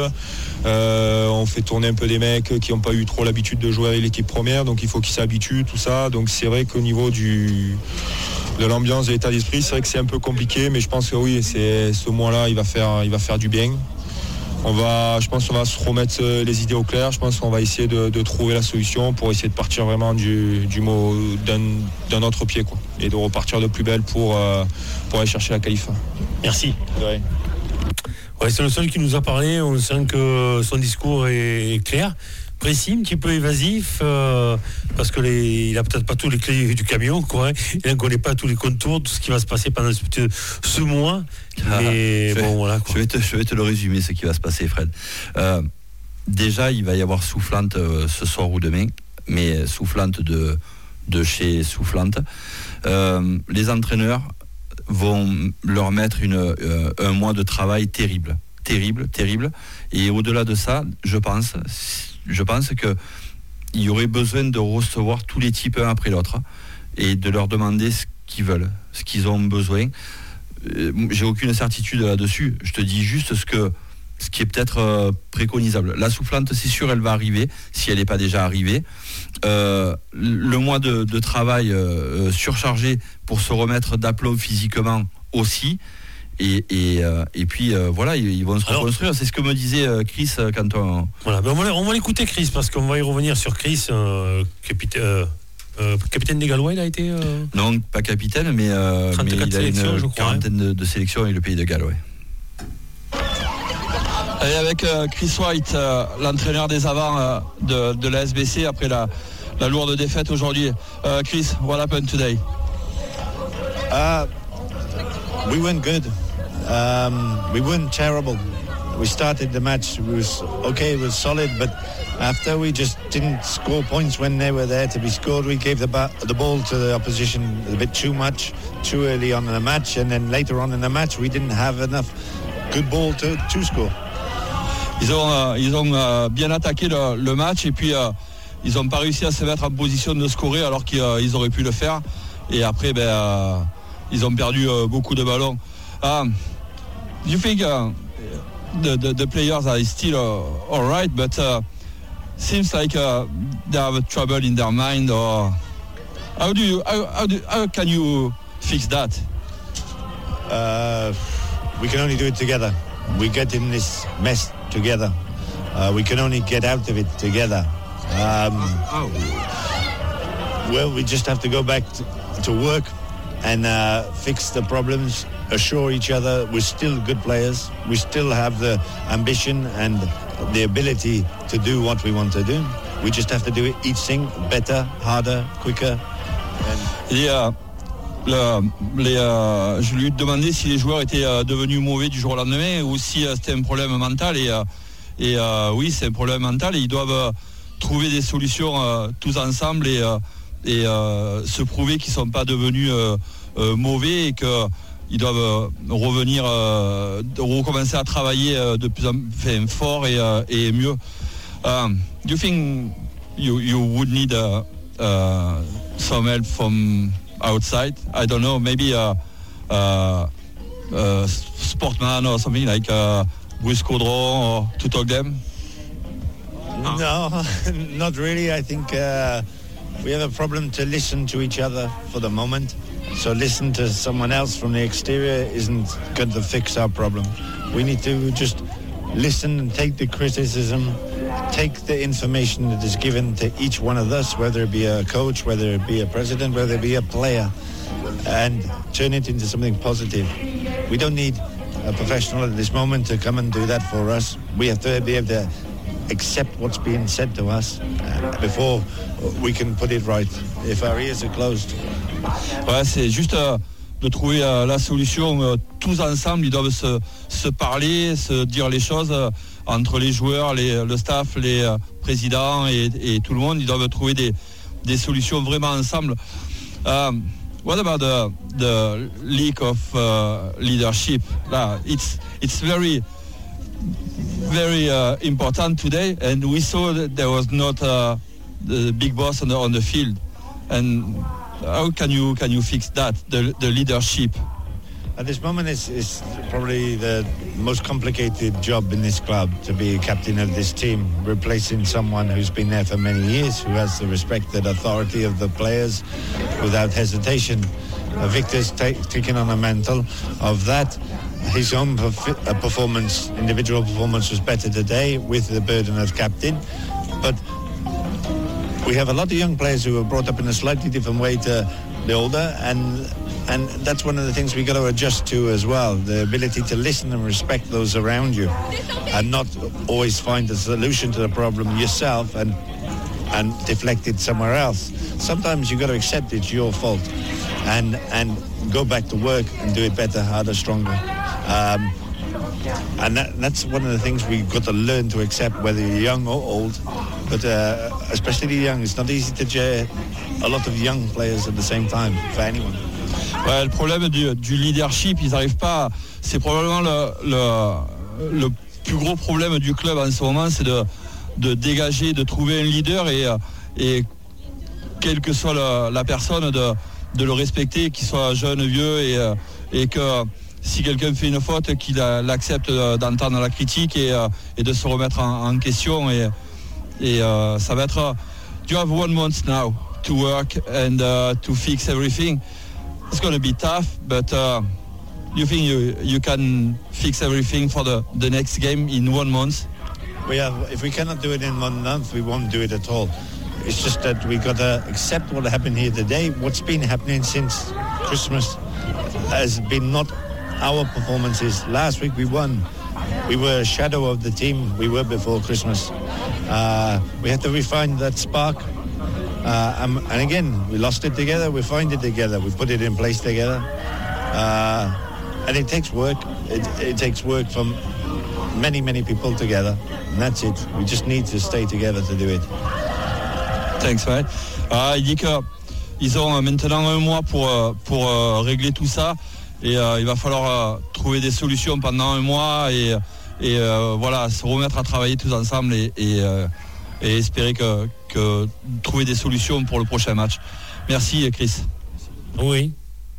On fait tourner un peu des mecs qui n'ont pas eu trop l'habitude de jouer avec l'équipe première, donc il faut qu'ils s'habituent, tout ça. Donc c'est vrai qu'au niveau de l'ambiance, de l'état d'esprit, c'est vrai que c'est un peu compliqué, mais je pense que oui, ce mois-là, il va faire du bien. Je pense qu'on va se remettre les idées au clair. Je pense qu'on va essayer de trouver la solution pour essayer de partir vraiment d'un autre pied, quoi, et de repartir de plus belle pour aller chercher la qualif. Merci. Ouais, c'est le seul qui nous a parlé. On sent que son discours est clair, précis, un petit peu évasif, parce que il a peut-être pas tous les clés du camion, quoi. Il ne connaît pas tous les contours, tout ce qui va se passer pendant ce mois. Mais bon, voilà, quoi. Je vais te le résumer, ce qui va se passer, Fred. Déjà, il va y avoir Soufflante ce soir ou demain, mais Soufflante de chez Soufflante. Les entraîneurs vont leur mettre un mois de travail terrible. Et au-delà de ça, je pense que il y aurait besoin de recevoir tous les types un après l'autre et de leur demander ce qu'ils veulent, ce qu'ils ont besoin. J'ai aucune certitude là-dessus. Je te dis juste ce qui est peut-être préconisable. La Soufflante, c'est sûr, elle va arriver, si elle n'est pas déjà arrivée. Le mois de travail surchargé pour se remettre d'aplomb physiquement aussi. Et puis voilà, ils vont se reconstruire. C'est ce que me disait Chris quand on... Voilà, ben on va l'écouter, Chris, parce qu'on va y revenir sur Chris, capitaine des Gallois, il a été... Non, pas capitaine, mais il a une quarantaine de sélections avec le pays de Galles. Ouais. Et avec Chris White, l'entraîneur des avants de la SBC après la lourde défaite aujourd'hui. Chris, what happened today? We weren't good. We weren't terrible. We started the match. It was okay. It was solid, but after we just didn't score points when they were there to be scored. We gave the ball to the opposition a bit too much, too early on in the match, and then later on in the match we didn't have enough good ball to score. Ils ont bien attaqué le match et puis ils n'ont pas réussi à se mettre en position de scorer alors qu'ils auraient pu le faire. Et après, ils ont perdu beaucoup de ballons. You think the players are still all right, but seems like they have trouble in their mind, or how can you fix that? We can only do it together. We get in this mess together. We can only get out of it together. Well, we just have to go back to work and fix the problems, assure each other we're still good players. We still have the ambition and the ability to do what we want to do. We just have to do each thing better, harder, quicker. Je lui ai demandé si les joueurs étaient devenus mauvais du jour au lendemain ou si c'était un problème mental. Et oui, c'est un problème mental et ils doivent trouver des solutions tous ensemble et se prouver qu'ils ne sont pas devenus mauvais et qu'ils doivent recommencer à travailler de plus en plus fort et mieux. Do you think you would need some help from outside? I don't know, maybe a sportman or something like Bruce Caudron or to talk them? No, not really. I think we have a problem to listen to each other for the moment. So listen to someone else from the exterior isn't going to fix our problem. We need to just listen and take the criticism, take the information that is given to each one of us, whether it be a coach, whether it be a president, whether it be a player, and turn it into something positive. We don't need a professional at this moment to come and do that for us. We have to be able to accept what's being said to us before we can put it right. If our ears are closed. Ouais, c'est juste de trouver la solution tous ensemble. Ils doivent se parler, se dire les choses entre les joueurs, le staff, les présidents et tout le monde. Ils doivent trouver des solutions vraiment ensemble. What about the leak of leadership? It's very important today, and we saw that there was not the big boss on the field. And how can you fix that, the leadership? At this moment, it's probably the most complicated job in this club to be captain of this team, replacing someone who's been there for many years, who has the respect and authority of the players without hesitation. Victor's taken on the mantle of that. His own performance, individual performance, was better today with the burden of captain. But we have a lot of young players who were brought up in a slightly different way to the older, and that's one of the things we got to adjust to as well, the ability to listen and respect those around you and not always find a solution to the problem yourself and deflect it somewhere else. Sometimes you got to accept it's your fault and go back to work and do it better, harder, stronger. And that's one of the things we've got to learn to accept, whether you're young or old. But especially young, it's not easy to chair a lot of young players at the same time for anyone. Ouais, le problème du leadership, ils n'arrivent pas. C'est probablement le plus gros problème du club en ce moment, c'est de dégager, de trouver un leader et quelle que soit la personne, de le respecter, qu'il soit jeune, vieux, et que si quelqu'un fait une faute, qu'il accepte d'entendre la critique et de se remettre en question. Et ça va être... You have 1 month now to work and to fix everything. It's going to be tough, but you think you can fix everything for the next game in 1 month? If we cannot do it in 1 month, we won't do it at all. It's just that we got to accept what happened here today. What's been happening since Christmas has been not our performances. Last week we won. We were a shadow of the team we were before Christmas. We had to refine that spark. And again, we lost it together, we find it together, we put it in place together. And it takes work. It takes work from many, many people together. And that's it. We just need to stay together to do it. Thanks, man. Il dit qu'ils ont maintenant 1 mois pour régler tout ça. Et il va falloir trouver des solutions pendant 1 mois et voilà, se remettre à travailler tous ensemble et espérer que trouver des solutions pour le prochain match. Merci Chris. Oui.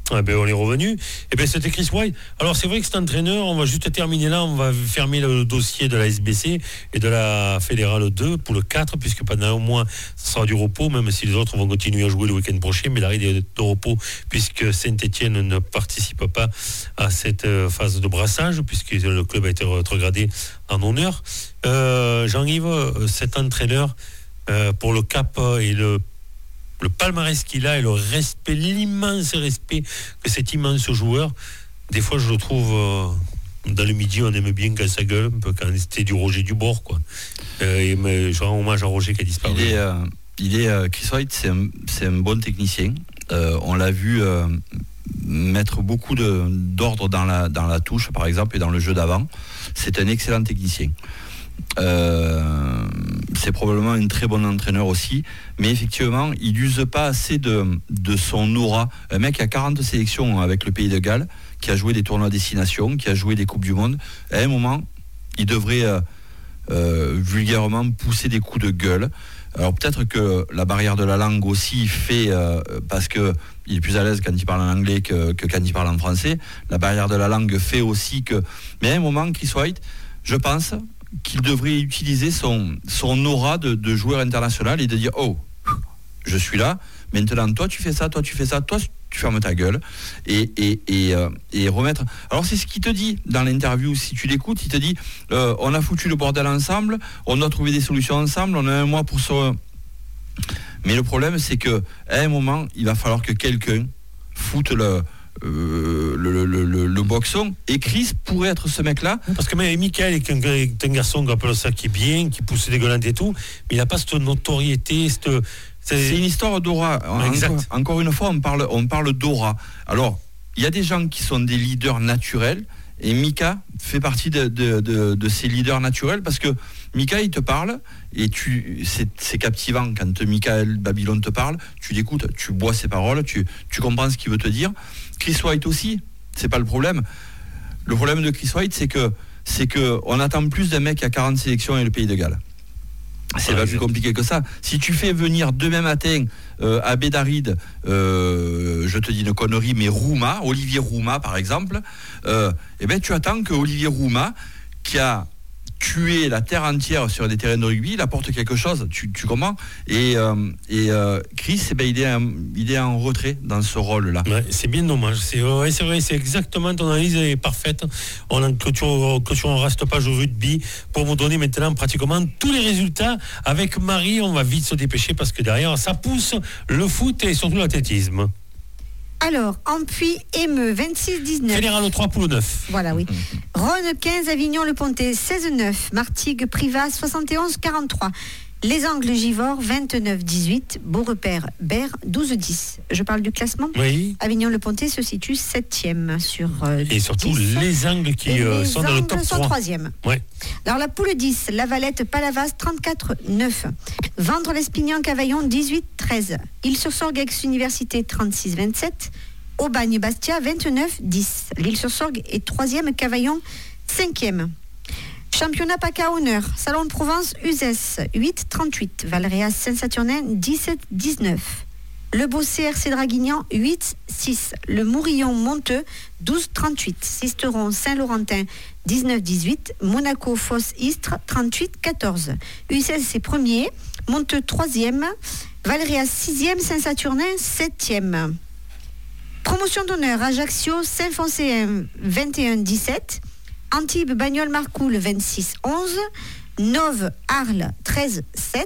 Ah ben, on est revenu. Et ben c'était Chris White. Alors c'est vrai que cet entraîneur, on va juste terminer là, on va fermer le dossier de la SBC et de la Fédérale 2 pour le 4, puisque pendant au moins ça sera du repos, même si les autres vont continuer à jouer le week-end prochain, mais l'arrêt de repos, puisque Saint-Étienne ne participe pas à cette phase de brassage, puisque le club a été rétrogradé en honneur. Jean-Yves, cet entraîneur, pour le cap et le palmarès qu'il a et le respect, l'immense respect que cet immense joueur, des fois je le trouve dans le midi, on aime bien quand ça gueule un peu, quand c'était du Roger Dubord, quoi. Mais je rends hommage à Roger qui a disparu. Chris White, c'est un bon technicien. On l'a vu mettre beaucoup d'ordre dans la touche, par exemple, et dans le jeu d'avant. C'est un excellent technicien. C'est probablement un très bon entraîneur aussi, mais effectivement il n'use pas assez de son aura. Un mec qui a 40 sélections avec le Pays de Galles, qui a joué des tournois à destination, qui a joué des Coupes du Monde, à un moment il devrait vulgairement pousser des coups de gueule. Alors peut-être que la barrière de la langue aussi fait, parce qu'il est plus à l'aise quand il parle en anglais que quand il parle en français, la barrière de la langue fait aussi que... Mais à un moment, Chris White, je pense qu'il devrait utiliser son aura de joueur international et de dire: oh, je suis là, maintenant toi tu fais ça, toi tu fermes ta gueule, et remettre. Alors c'est ce qu'il te dit dans l'interview, si tu l'écoutes, il te dit on a foutu le bordel ensemble, on a trouvé des solutions ensemble, on a un mois pour ça. Mais le problème, c'est que à un moment il va falloir que quelqu'un foute le boxon, et Chris pourrait être ce mec-là. Parce que Michael est un garçon qu'on appelle ça, qui est bien, qui pousse des gueulantes et tout, mais il n'a pas cette notoriété, c'est une histoire d'aura. Encore une fois, on parle d'aura. Alors, il y a des gens qui sont des leaders naturels, et Mika fait partie de ces leaders naturels, parce que Mika, il te parle, et c'est captivant quand Michael Babylone te parle, tu l'écoutes, tu bois ses paroles, tu comprends ce qu'il veut te dire. Chris White aussi, c'est pas le problème. Le problème de Chris White, c'est que on attend plus d'un mec qui a 40 sélections et le Pays de Galles. C'est pas plus compliqué que ça. Si tu fais venir demain matin à Bédaride, je te dis une connerie, mais Olivier Rouma par exemple, tu attends que Olivier Rouma, qui a tué la terre entière sur des terrains de rugby, il apporte quelque chose, tu comprends, et Chris, il est en retrait dans ce rôle-là. Ouais, c'est bien dommage, c'est vrai, c'est exactement, ton analyse est parfaite. On en clôture reste page au rugby pour vous donner maintenant pratiquement tous les résultats. Avec Marie, on va vite se dépêcher parce que derrière ça pousse le foot et surtout l'athlétisme. Alors, Ampuis, Émeu, 26-19. Fédéral 3, Poule 9. Voilà, oui. Rhône, 15, Avignon, Le Pontet, 16-9. Martigues, Privas, 71-43. Les Angles, Givors, 29-18. Beaurepaire, Berre, 12-10. Je parle du classement. Oui. Avignon, Le Pontet se situe 7e sur et surtout 10. Les Angles qui sont dans le top 3. 3e. Ouais. Alors, la poule 10, Lavalette, Palavas, 34-9. Vendre-l'Espignan, Cavaillon, 18-13. Île-sur-Sorgue, Aix-Université, 36-27. Aubagne, Bastia, 29-10. L'Île-sur-Sorgue est 3e, Cavaillon, 5e. Championnat PACA honneur, Salon de Provence, Uzès, 8-38. Valréas, Saint-Saturnin, 17-19. Le Bossé, RC Draguignan, 8-6. Le Mourillon, Monteux, 12-38. Sisteron, Saint-Laurentin, 19-18. Monaco, Fosse, Istres, 38-14. Uzès, c'est premier. Monteux, 3e. Valréas, 6e. Saint-Saturnin, 7e. Promotion d'honneur, Ajaccio, Saint-Foncéen, 21-17. Antibes, Bagnoles, Marcoule, 26-11. Nove, Arles, 13-7.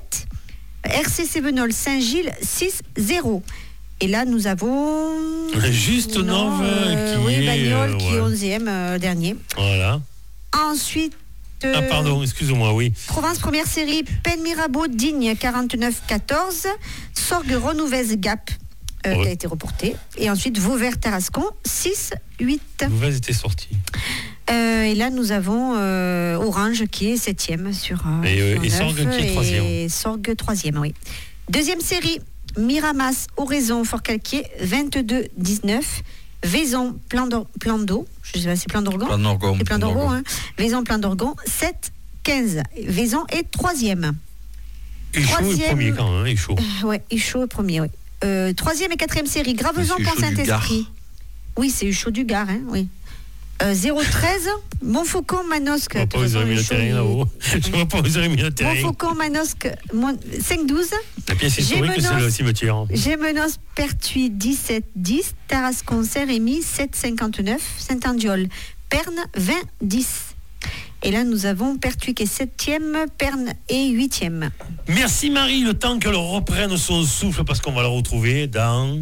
RC Sévenol, Saint-Gilles, 6-0. Et là, nous avons... Juste Nove qui est... Bagnoles, qui est 11e dernier. Voilà. Ensuite... pardon, excusez-moi, oui. Provence, première série, Pen Mirabeau, Digne, 49-14. Sorgue, Renouvez, Gap, qui a été reporté. Et ensuite, Vauvert, Tarascon, 6-8. Vauvert était sorti. Et là, nous avons Orange qui est 7e sur et Sorgue qui est 3e. Et Sorgue 3e, oui. Deuxième série, Miramas, Oraison, Fort-Calquier, 22-19. Vaison, Plan d'eau, je sais pas, c'est Plan d'Orgon. C'est Plan d'Orgon, hein. Vaison, Plan d'Orgon, 7-15. Vaison est 3e. Ichaud est premier quand même, Ichaud. Ouais, Ichaud est premier, oui. 3e et 4e série, Graveson, Pont-Saint-Esprit. Oui, c'est eu chaud du Gard, hein, oui. 013, Montfaucon, Manosque. Je ne vois pas où vous aurez mis le terrain là-haut. Je ne vois pas où vous aurez mis le terrain. Montfaucon, Manosque, 512. La pièce historique, c'est le cimetière. Gémenos, Pertuis, 1710. Tarascon, Saint-Rémy, 759. Saint-Andiol, Perne, 2010. Et là, nous avons Pertuis qui est 7e, Perne est 8e. Merci Marie, le temps qu'elle reprenne son souffle parce qu'on va la retrouver dans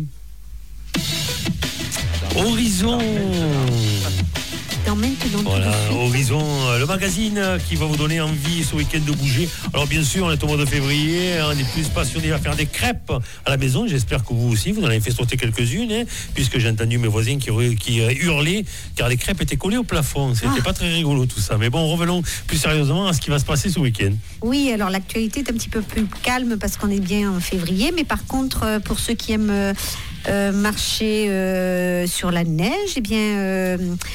Horizon. Voilà, Horizon, le magazine qui va vous donner envie ce week-end de bouger. Alors bien sûr, on est au mois de février, on est plus passionné à faire des crêpes à la maison. J'espère que vous aussi, vous en avez fait sauter quelques-unes, hein, puisque j'ai entendu mes voisins qui hurlaient car les crêpes étaient collées au plafond. C'était pas très rigolo tout ça. Mais bon, revenons plus sérieusement à ce qui va se passer ce week-end. Oui, alors l'actualité est un petit peu plus calme parce qu'on est bien en février, mais par contre, pour ceux qui aiment marcher sur la neige, eh bien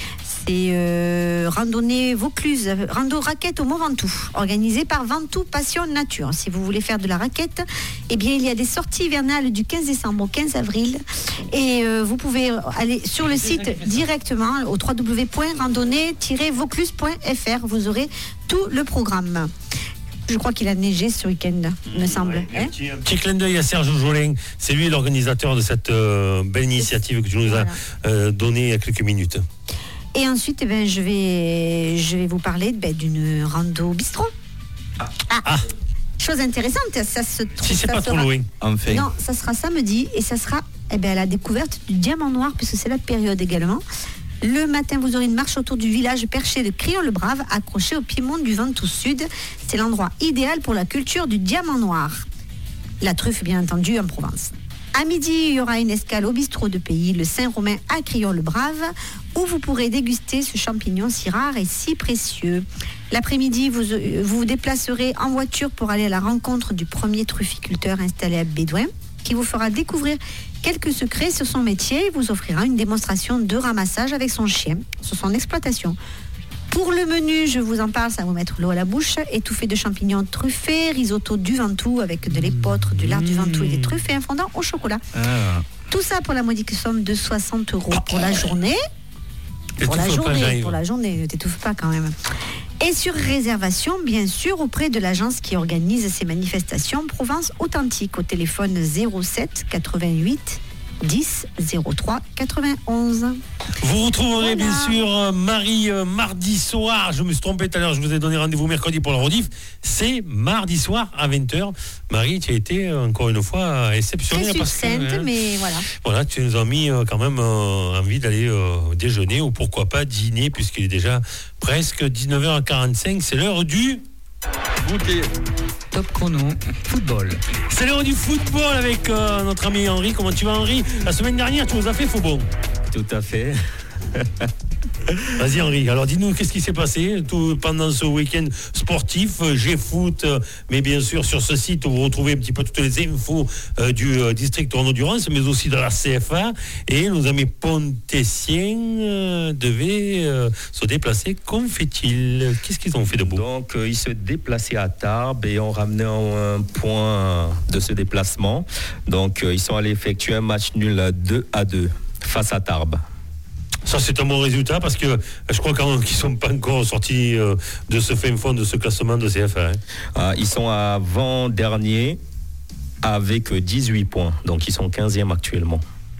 c'est randonnée Vaucluse, rando raquette au Mont Ventoux, organisée par Ventoux Passion Nature. Si vous voulez faire de la raquette, eh bien il y a des sorties hivernales du 15 décembre au 15 avril et vous pouvez aller sur le site directement au www.randonnée-vaucluse.fr. Vous aurez tout le programme. Je crois qu'il a neigé ce week-end, me semble. Un petit clin d'œil à Serge Jolin. C'est lui l'organisateur de cette belle initiative que tu nous as donnée il y a quelques minutes. Et ensuite, eh ben, je vais vous parler d'une rando bistrot. Chose intéressante, ça se trouve. Si c'est pas trop loin, enfin. Non, ça sera samedi et ça sera à la découverte du diamant noir, puisque c'est la période également. Le matin, vous aurez une marche autour du village perché de Crillon-le-Brave, accroché au piémont du Ventoux Sud. C'est l'endroit idéal pour la culture du diamant noir. La truffe, bien entendu, en Provence. À midi, il y aura une escale au bistrot de pays, le Saint-Romain à Crillon-le-Brave, où vous pourrez déguster ce champignon si rare et si précieux. L'après-midi, vous vous déplacerez en voiture pour aller à la rencontre du premier trufficulteur installé à Bédouin, qui vous fera découvrir quelques secrets sur son métier et vous offrira une démonstration de ramassage avec son chien sur son exploitation. Pour le menu, je vous en parle, ça va vous mettre l'eau à la bouche. Étouffée de champignons truffés, risotto du Ventoux avec de l'épeautre, du lard du Ventoux et des truffes et un fondant au chocolat. Tout ça pour la modique somme de 60 € pour la journée. Pour la journée, ne t'étouffe pas quand même. Et sur réservation, bien sûr, auprès de l'agence qui organise ces manifestations, Provence Authentique, au téléphone 07 88 10 03 91. Vous retrouverez bien sûr Marie mardi soir. Je me suis trompé tout à l'heure, je vous ai donné rendez-vous mercredi pour la rediff. C'est mardi soir à 20h. Marie, tu as été encore une fois exceptionnelle. Très succincte, mais voilà. Voilà, tu nous as mis quand même envie d'aller déjeuner ou pourquoi pas dîner, puisqu'il est déjà presque 19h45. C'est l'heure du goûter. Top chrono, football. C'est l'heure du football avec notre ami Henri. Comment tu vas, Henri? La semaine dernière, tu nous as fait faux bon. Tout à fait. Vas-y Henri, alors dis-nous qu'est-ce qui s'est passé pendant ce week-end sportif, G-Foot, mais bien sûr sur ce site vous retrouvez un petit peu toutes les infos du district Renaud-Durance, mais aussi de la CFA, et nos amis pontessiens devaient se déplacer. Qu'en fait-il? Qu'est-ce qu'ils ont fait de beau? Donc ils se déplaçaient à Tarbes et ont ramené un point de ce déplacement. Donc ils sont allés effectuer un match nul 2-2 face à Tarbes. Ça, c'est un bon résultat parce que je crois qu'ils ne sont pas encore sortis de ce fin fond, de ce classement de CFA. Ils sont avant-dernier avec 18 points. Donc, ils sont 15e actuellement.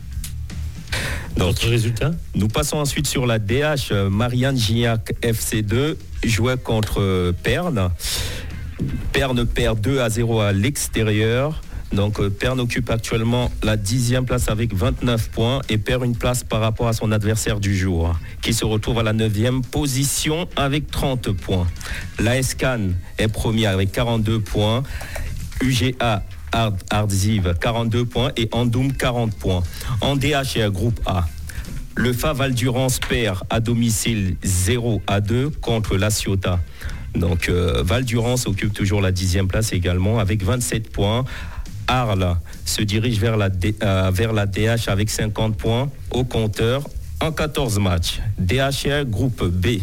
Donc, votre résultat? Nous passons ensuite sur la DH. Marianne Gignac FC2 jouait contre Perne. Perne perd 2-0 à l'extérieur. Donc Perne occupe actuellement la 10e place avec 29 points et perd une place par rapport à son adversaire du jour, qui se retrouve à la 9e position avec 30 points. L'AS Cannes est premier avec 42 points, UGA Ardziv 42 points et Andoum 40 points. En DH groupe A, le FA Val-Durance perd à domicile 0-2 contre la Ciotat. Donc Val-Durance occupe toujours la 10e place également avec 27 points. Arles se dirige vers la DH avec 50 points au compteur en 14 matchs. DHR groupe B.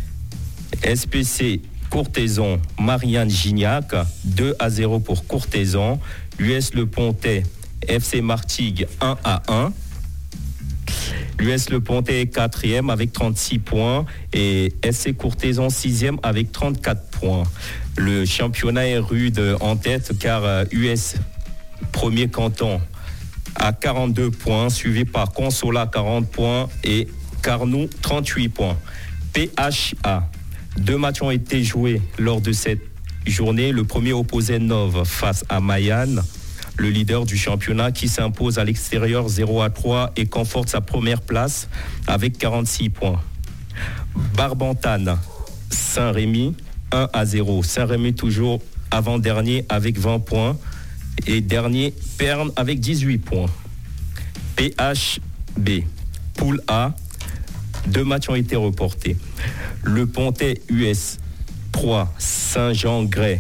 SPC Courthézon Marianne Gignac 2-0 pour Courthézon. US Le Pontet FC Martigues 1-1. L'US Le Pontet est 4e avec 36 points et SC Courthézon 6e avec 34 points. Le championnat est rude en tête car US premier canton à 42 points, suivi par Consola 40 points et Carnoux 38 points. PHA, 2 matchs ont été joués lors de cette journée. Le premier opposait Nov face à Mayenne, le leader du championnat qui s'impose à l'extérieur 0-3 et conforte sa première place avec 46 points. Barbantane, Saint-Rémy 1-0. Saint-Rémy toujours avant-dernier avec 20 points. Et dernier, Pernes avec 18 points. PHB, poule A, 2 matchs ont été reportés. Le Pontet US 3, Saint-Jean-Grès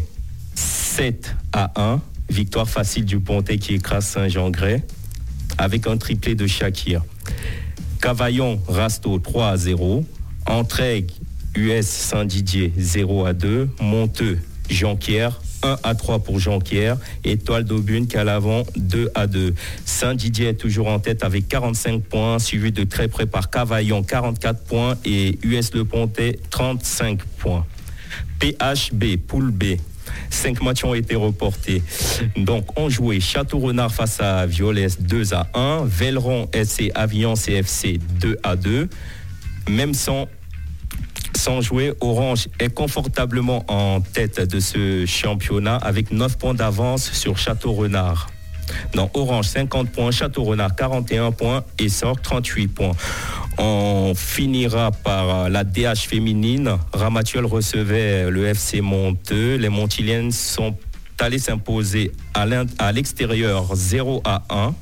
7-1. Victoire facile du Pontet qui écrase Saint-Jean-Grès avec un triplé de Shakir. Cavaillon, Rasto 3-0. Entraigues, US Saint-Didier 0-2. Monteux, Jonquière 1-3 pour Jonquière. Étoile d'Aubune, Calavon 2-2. Saint-Didier est toujours en tête avec 45 points, suivi de très près par Cavaillon 44 points et US Le Pontet 35 points. PHB, poule B. 5 matchs ont été reportés. Donc, on jouait Château-Renard face à Violès 2-1. Velleron SC Avignon CFC 2-2. Même sans jouer, Orange est confortablement en tête de ce championnat avec 9 points d'avance sur Château-Renard. Non, Orange 50 points, Château-Renard 41 points et Sorgue 38 points. On finira par la DH féminine. Ramatuelle recevait le FC Monteux. Les Montiliennes sont allées s'imposer à l'extérieur 0-1.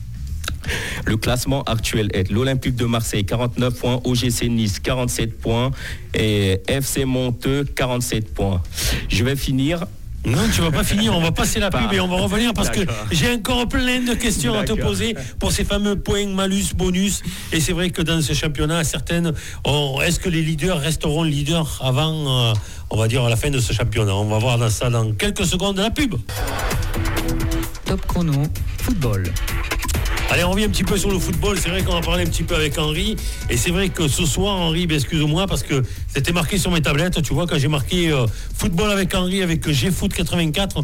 Le classement actuel est l'Olympique de Marseille 49 points, OGC Nice 47 points et FC Monteux 47 points. Je vais finir. Non, tu vas pas finir, on va passer la pub et on va revenir parce que j'ai encore plein de questions à te poser pour ces fameux points, malus, bonus. Et c'est vrai que dans ce championnat, est-ce que les leaders resteront leaders avant, on va dire, à la fin de ce championnat? On va voir ça dans quelques secondes de la pub. Top chrono, football. Allez, on revient un petit peu sur le football. C'est vrai qu'on a parlé un petit peu avec Henri. Et c'est vrai que ce soir, Henri, excuse-moi, parce que c'était marqué sur mes tablettes. Tu vois, quand j'ai marqué football avec Henri, avec GFoot 84,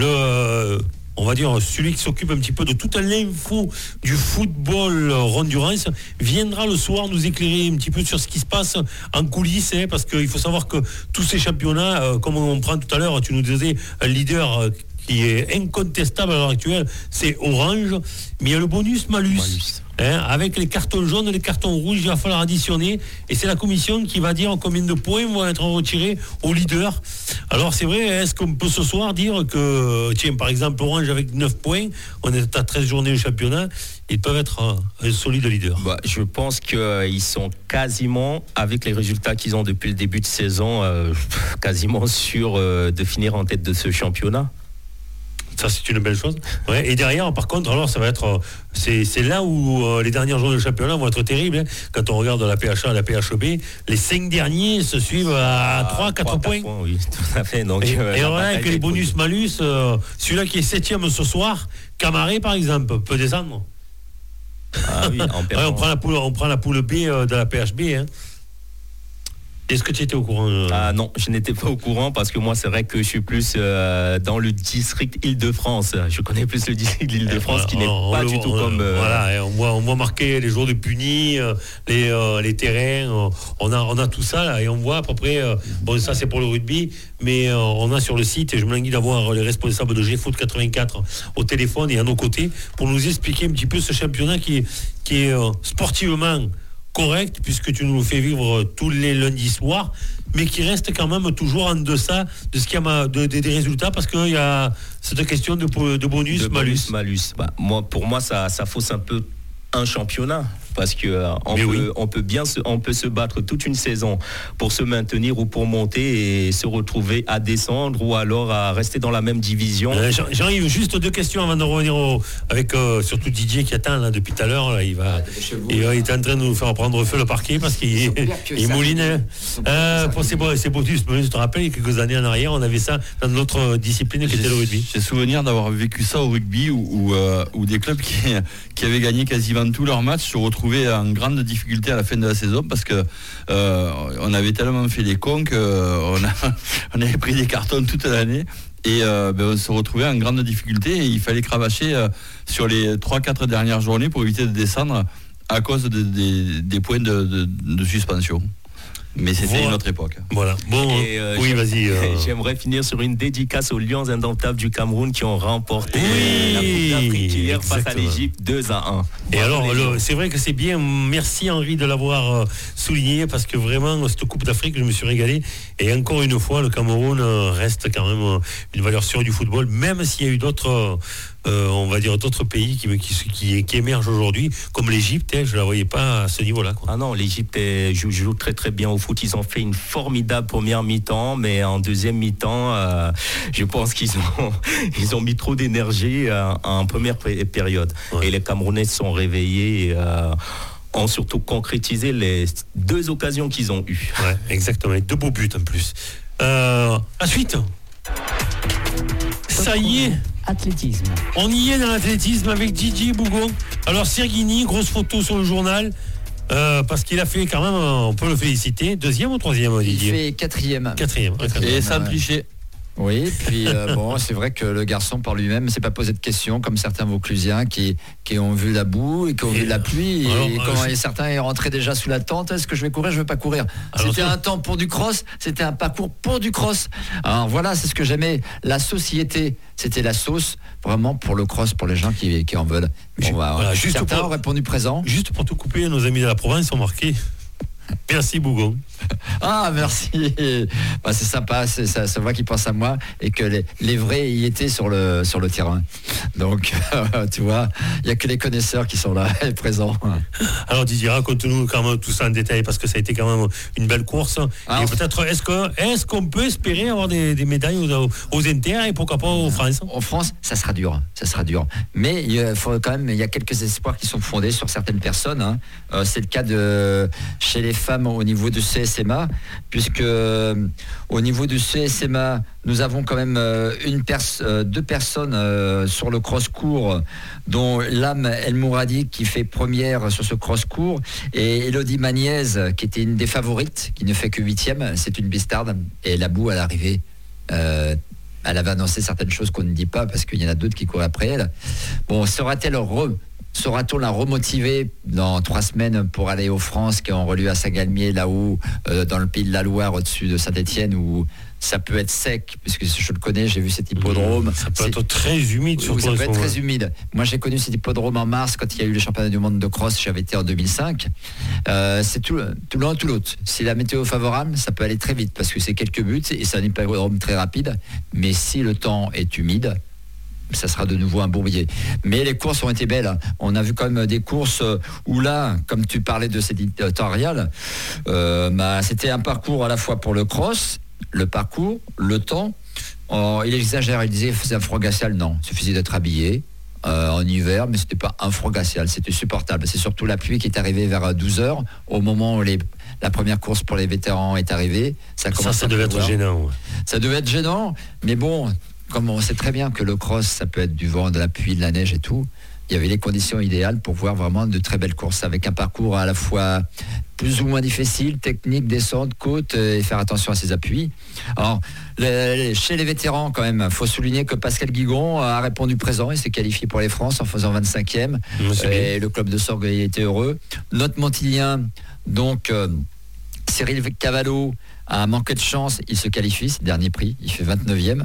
on va dire, celui qui s'occupe un petit peu de toute l'info du football Ronde-Durance, viendra le soir nous éclairer un petit peu sur ce qui se passe en coulisses, parce qu'il faut savoir que tous ces championnats, comme on prend tout à l'heure, tu nous disais, un leader qui est incontestable à l'heure actuelle, c'est Orange, mais il y a le bonus-malus. Avec les cartons jaunes et les cartons rouges, il va falloir additionner et c'est la commission qui va dire combien de points vont être retirés au leader. Alors c'est vrai, est-ce qu'on peut ce soir dire que, tiens, par exemple, Orange avec 9 points, on est à 13 journées de championnat, ils peuvent être un solide leader? Je pense qu'ils sont quasiment, avec les résultats qu'ils ont depuis le début de saison, quasiment sûrs de finir en tête de ce championnat. Ça, c'est une belle chose. Ouais. Et derrière, par contre, alors, ça va être. C'est là où les dernières journées du championnat vont être terribles. Quand on regarde la PHA et la PHB, les 5 derniers se suivent à 3-4 points. Oui, tout à fait. Donc, et voilà, avec les bonus-malus, celui-là qui est 7e ce soir, Camaré, par exemple, peut descendre. Ah oui, on prend la poule B de la PHB. Hein. Est-ce que tu étais au courant? Non, je n'étais pas au courant parce que moi, c'est vrai que je suis plus dans le district Île-de-France. Je connais plus le district Île-de-France qui n'est pas du tout comme... Voilà, on voit marquer les jours de puni, les terrains, on a tout ça là, et on voit à peu près... bon, ça c'est pour le rugby, mais on a sur le site, et je me languis d'avoir les responsables de GFoot 84 au téléphone et à nos côtés pour nous expliquer un petit peu ce championnat qui est sportivement... correct, puisque tu nous le fais vivre tous les lundis soirs, mais qui reste quand même toujours en deçà de ce qu'il y a des résultats, parce qu'il y a cette question de bonus, malus. Pour moi, ça fausse un peu un championnat. Parce que on peut se battre toute une saison pour se maintenir ou pour monter et se retrouver à descendre ou alors à rester dans la même division. J'arrive juste 2 questions avant de revenir avec surtout Didier qui attend là, depuis tout à l'heure. Là, il est en train de nous faire prendre feu le parquet parce qu'il mouline. Pour ces bonus, je te rappelle, il y a quelques années en arrière, on avait ça dans notre discipline qui était le rugby. J'ai souvenir d'avoir vécu ça au rugby où des clubs qui avaient gagné quasiment tous leurs matchs se retrouvaient retrouvés en grande difficulté à la fin de la saison parce que on avait tellement fait les cons qu'on on avait pris des cartons toute l'année. Et on se retrouvait en grande difficulté et il fallait cravacher sur les 3-4 dernières journées pour éviter de descendre à cause des points de suspension. Mais c'était une autre époque. Voilà. Bon, oui, vas-y. J'aimerais finir sur une dédicace aux Lions indomptables du Cameroun qui ont remporté la Coupe d'Afrique hier face à l'Égypte 2-1. Et alors, c'est vrai que c'est bien. Merci Henri de l'avoir souligné parce que vraiment, cette Coupe d'Afrique, je me suis régalé. Et encore une fois, le Cameroun reste quand même une valeur sûre du football, même s'il y a eu d'autres. On va dire d'autres pays qui émergent aujourd'hui, comme l'Égypte, je ne la voyais pas à ce niveau-là. Ah non, l'Égypte joue très très bien au foot. Ils ont fait une formidable première mi-temps, mais en deuxième mi-temps, je pense qu'ils ont mis trop d'énergie en première période. Ouais. Et les Camerounais se sont réveillés. Ont surtout concrétisé les 2 occasions qu'ils ont eues. Ouais, exactement, 2 beaux buts en plus. La suite. Ça y est. Athlétisme. On y est dans l'athlétisme avec Didier Bougon. Alors Serguini, grosse photo sur le journal. Parce qu'il a fait quand même, on peut le féliciter, 2e ou 3e, Didier? Il fait 4e. 4e. Et sans tricher. Oui, puis bon, c'est vrai que le garçon par lui-même ne s'est pas posé de questions, comme certains Vauclusiens qui ont vu la boue et qui ont vu la pluie, et certains est rentré déjà sous la tente. Est-ce que je vais courir? Je ne veux pas courir. C'était un temps pour du cross, c'était un parcours pour du cross. Alors voilà, c'est ce que j'aimais. La société, c'était la sauce vraiment pour le cross, pour les gens qui en veulent. Bon, voilà, certains ont répondu présent. Juste pour te couper, nos amis de la province ont marqué. Merci Bougon. Ah merci. Bah, c'est sympa, ça se voit qu'ils pensent à moi et que les vrais y étaient sur le terrain. Donc tu vois, il n'y a que les connaisseurs qui sont là et présents. Alors Didier, raconte-nous quand même tout ça en détail parce que ça a été quand même une belle course. Et peut-être est-ce qu'on peut espérer avoir des médailles aux Inter et pourquoi pas aux France? En France, ça sera dur. Mais il y a quelques espoirs qui sont fondés sur certaines personnes. C'est le cas chez les femmes au niveau de CSMA, puisque au niveau du CSMA, nous avons quand même 2 personnes sur le cross court, dont Lam El Mouradi qui fait première sur ce cross court, et Elodie Magnez qui était une des favorites, qui ne fait que 8e. C'est une bistarde, et la boue à l'arrivée. Elle avait annoncé certaines choses qu'on ne dit pas parce qu'il y en a d'autres qui courent après elle. Bon, saura-t-on la remotiver dans 3 semaines pour aller aux France qui ont relieu à Saint-Galmier, là-haut, dans le pays de la Loire, au-dessus de Saint-Étienne, où ça peut être sec, puisque je le connais, j'ai vu cet hippodrome. Ça peut être très humide. Ça peut être très humide. Moi, j'ai connu cet hippodrome en mars, quand il y a eu les championnats du monde de cross, j'avais été en 2005. C'est tout l'un, tout l'autre. Si la météo est favorable, ça peut aller très vite, parce que c'est quelques buts, et c'est un hippodrome très rapide. Mais si le temps est humide, ça sera de nouveau un bourbier. Mais les courses ont été belles. On a vu quand même des courses où là, comme tu parlais de cet éditorial, c'était un parcours à la fois pour le cross, le parcours, le temps. Il exagère, il disait faisait un froid glacial. Non, il suffisait d'être habillé en hiver, mais c'était pas un froid glacial, c'était supportable. C'est surtout la pluie qui est arrivée vers 12h, au moment où la première course pour les vétérans est arrivée. Ça devait être gênant. Ouais. Ça devait être gênant, mais bon, comme on sait très bien que le cross, ça peut être du vent, de la pluie, de la neige et tout, il y avait les conditions idéales pour voir vraiment de très belles courses avec un parcours à la fois plus ou moins difficile, technique, descente, côte, et faire attention à ses appuis. Alors, chez les vétérans, quand même, il faut souligner que Pascal Guigon a répondu présent et s'est qualifié pour les France en faisant 25e. Et le club de Sorgue était heureux. Notre Montilien, donc Cyril Cavallo, a manqué de chance, il se qualifie, c'est le dernier prix, il fait 29e.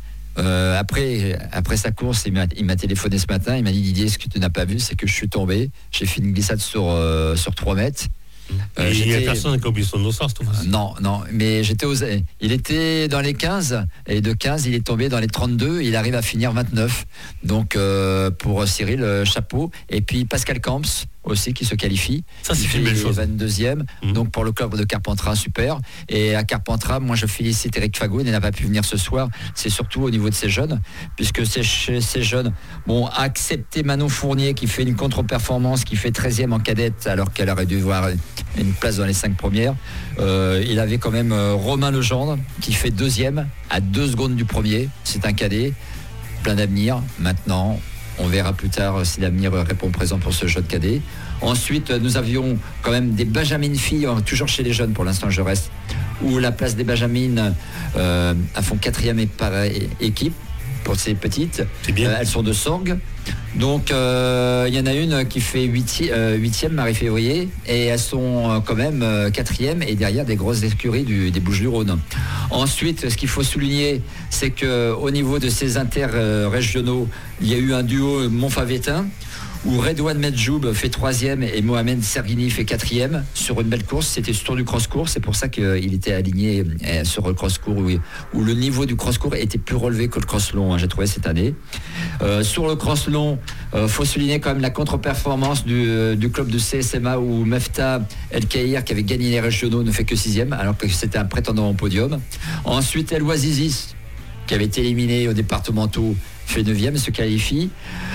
Après sa course, il m'a téléphoné ce matin, il m'a dit: Didier, ce que tu n'as pas vu, c'est que je suis tombé, j'ai fait une glissade sur 3 mètres. Il n'y a personne qui a oublié son dossard cette fois-ci. Non, mais il était dans les 15, et de 15, il est tombé dans les 32, il arrive à finir 29. Donc pour Cyril, chapeau. Et puis Pascal Camps aussi qui se qualifie. Ça, c'est une belle chose. 22e. Donc pour le club de Carpentras, super. Et à Carpentras, moi je félicite Eric Fagot, il n'a pas pu venir ce soir. C'est surtout au niveau de ces jeunes, puisque ces jeunes accepté Manon Fournier qui fait une contre-performance, qui fait 13e en cadette alors qu'elle aurait dû avoir une place dans les 5 premières. Il avait quand même Romain Legendre qui fait 2e à 2 secondes du premier. C'est un cadet, plein d'avenir. Maintenant, On verra plus tard si l'avenir répond présent pour ce jeune cadet. Ensuite, nous avions quand même des Benjamin filles, toujours chez les jeunes pour l'instant je reste, où la place des Benjamines elles font 4e par équipe pour ces petites. C'est bien. Elles sont de Sorgues. Donc il y en a une qui fait 8e, Marie-Février, et elles sont quand même 4e et derrière des grosses écuries des Bouches-du-Rhône. Ensuite, ce qu'il faut souligner, c'est qu'au niveau de ces interrégionaux, il y a eu un duo Montfavetin où Redouane Medjoub fait 3e et Mohamed Sergini fait 4e sur une belle course. C'était sur du cross-court, c'est pour ça qu'il était aligné sur le cross-court où le niveau du cross-court était plus relevé que le cross-long, j'ai trouvé cette année. Sur le cross-long, faut souligner quand même la contre-performance du club de CSMA où Mefta El Kaïr, qui avait gagné les régionaux, ne fait que 6e alors que c'était un prétendant au podium. Ensuite, El Ouazizis, qui avait été éliminé aux départementaux, fait 9e et se qualifie.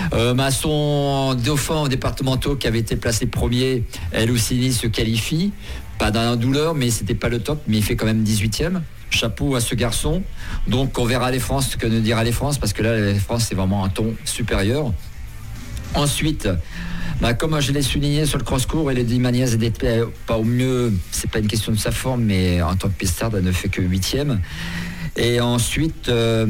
Son dauphin aux départementaux qui avait été placé premier, El Oussini, se qualifie. Pas dans la douleur, mais c'était pas le top, mais il fait quand même 18e. Chapeau à ce garçon. Donc on verra les France, ce que nous dira les France, parce que là, les France, c'est vraiment un ton supérieur. Ensuite, comme je l'ai souligné sur le cross-court, et les Dimanias n'était pas au mieux, c'est pas une question de sa forme, mais en tant que pistarde, elle ne fait que 8e. Et ensuite,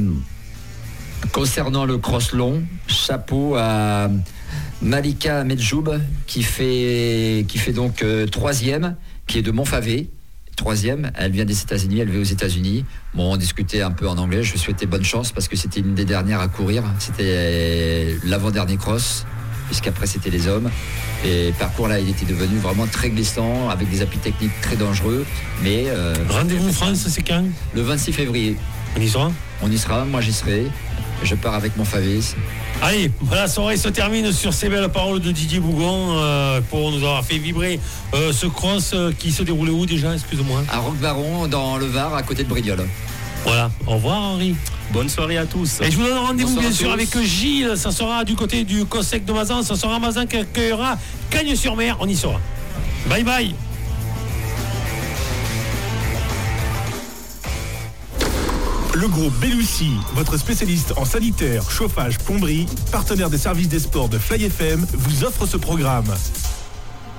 concernant le cross-long, chapeau à Malika Medjoub qui fait donc 3e, qui est de Montfavet. 3e, elle vient des États-Unis, elle vit aux États-Unis. Bon, on discutait un peu en anglais, je lui souhaitais bonne chance parce que c'était une des dernières à courir. C'était l'avant-dernier cross, puisqu'après c'était les hommes. Et le parcours là, il était devenu vraiment très glissant, avec des appuis techniques très dangereux. Mais rendez-vous France, c'est quand? Le 26 février. On y sera? On y sera, moi j'y serai. Je pars avec mon Favé. Allez, la soirée se termine sur ces belles paroles de Didier Bougon pour nous avoir fait vibrer ce cross qui se déroulait où déjà, excuse-moi? À Roquebaron, dans le Var, à côté de Brignoles. Voilà, au revoir Henri. Bonne soirée à tous. Et je vous donne rendez-vous Bonsoir bien sûr avec Gilles, ça sera du côté du COSEC de Mazan, ça sera Mazan qui accueillera Cagnes-sur-Mer, on y sera. Bye bye. Le groupe Bellucci, votre spécialiste en sanitaire, chauffage, plomberie, partenaire des services des sports de Fly FM, vous offre ce programme.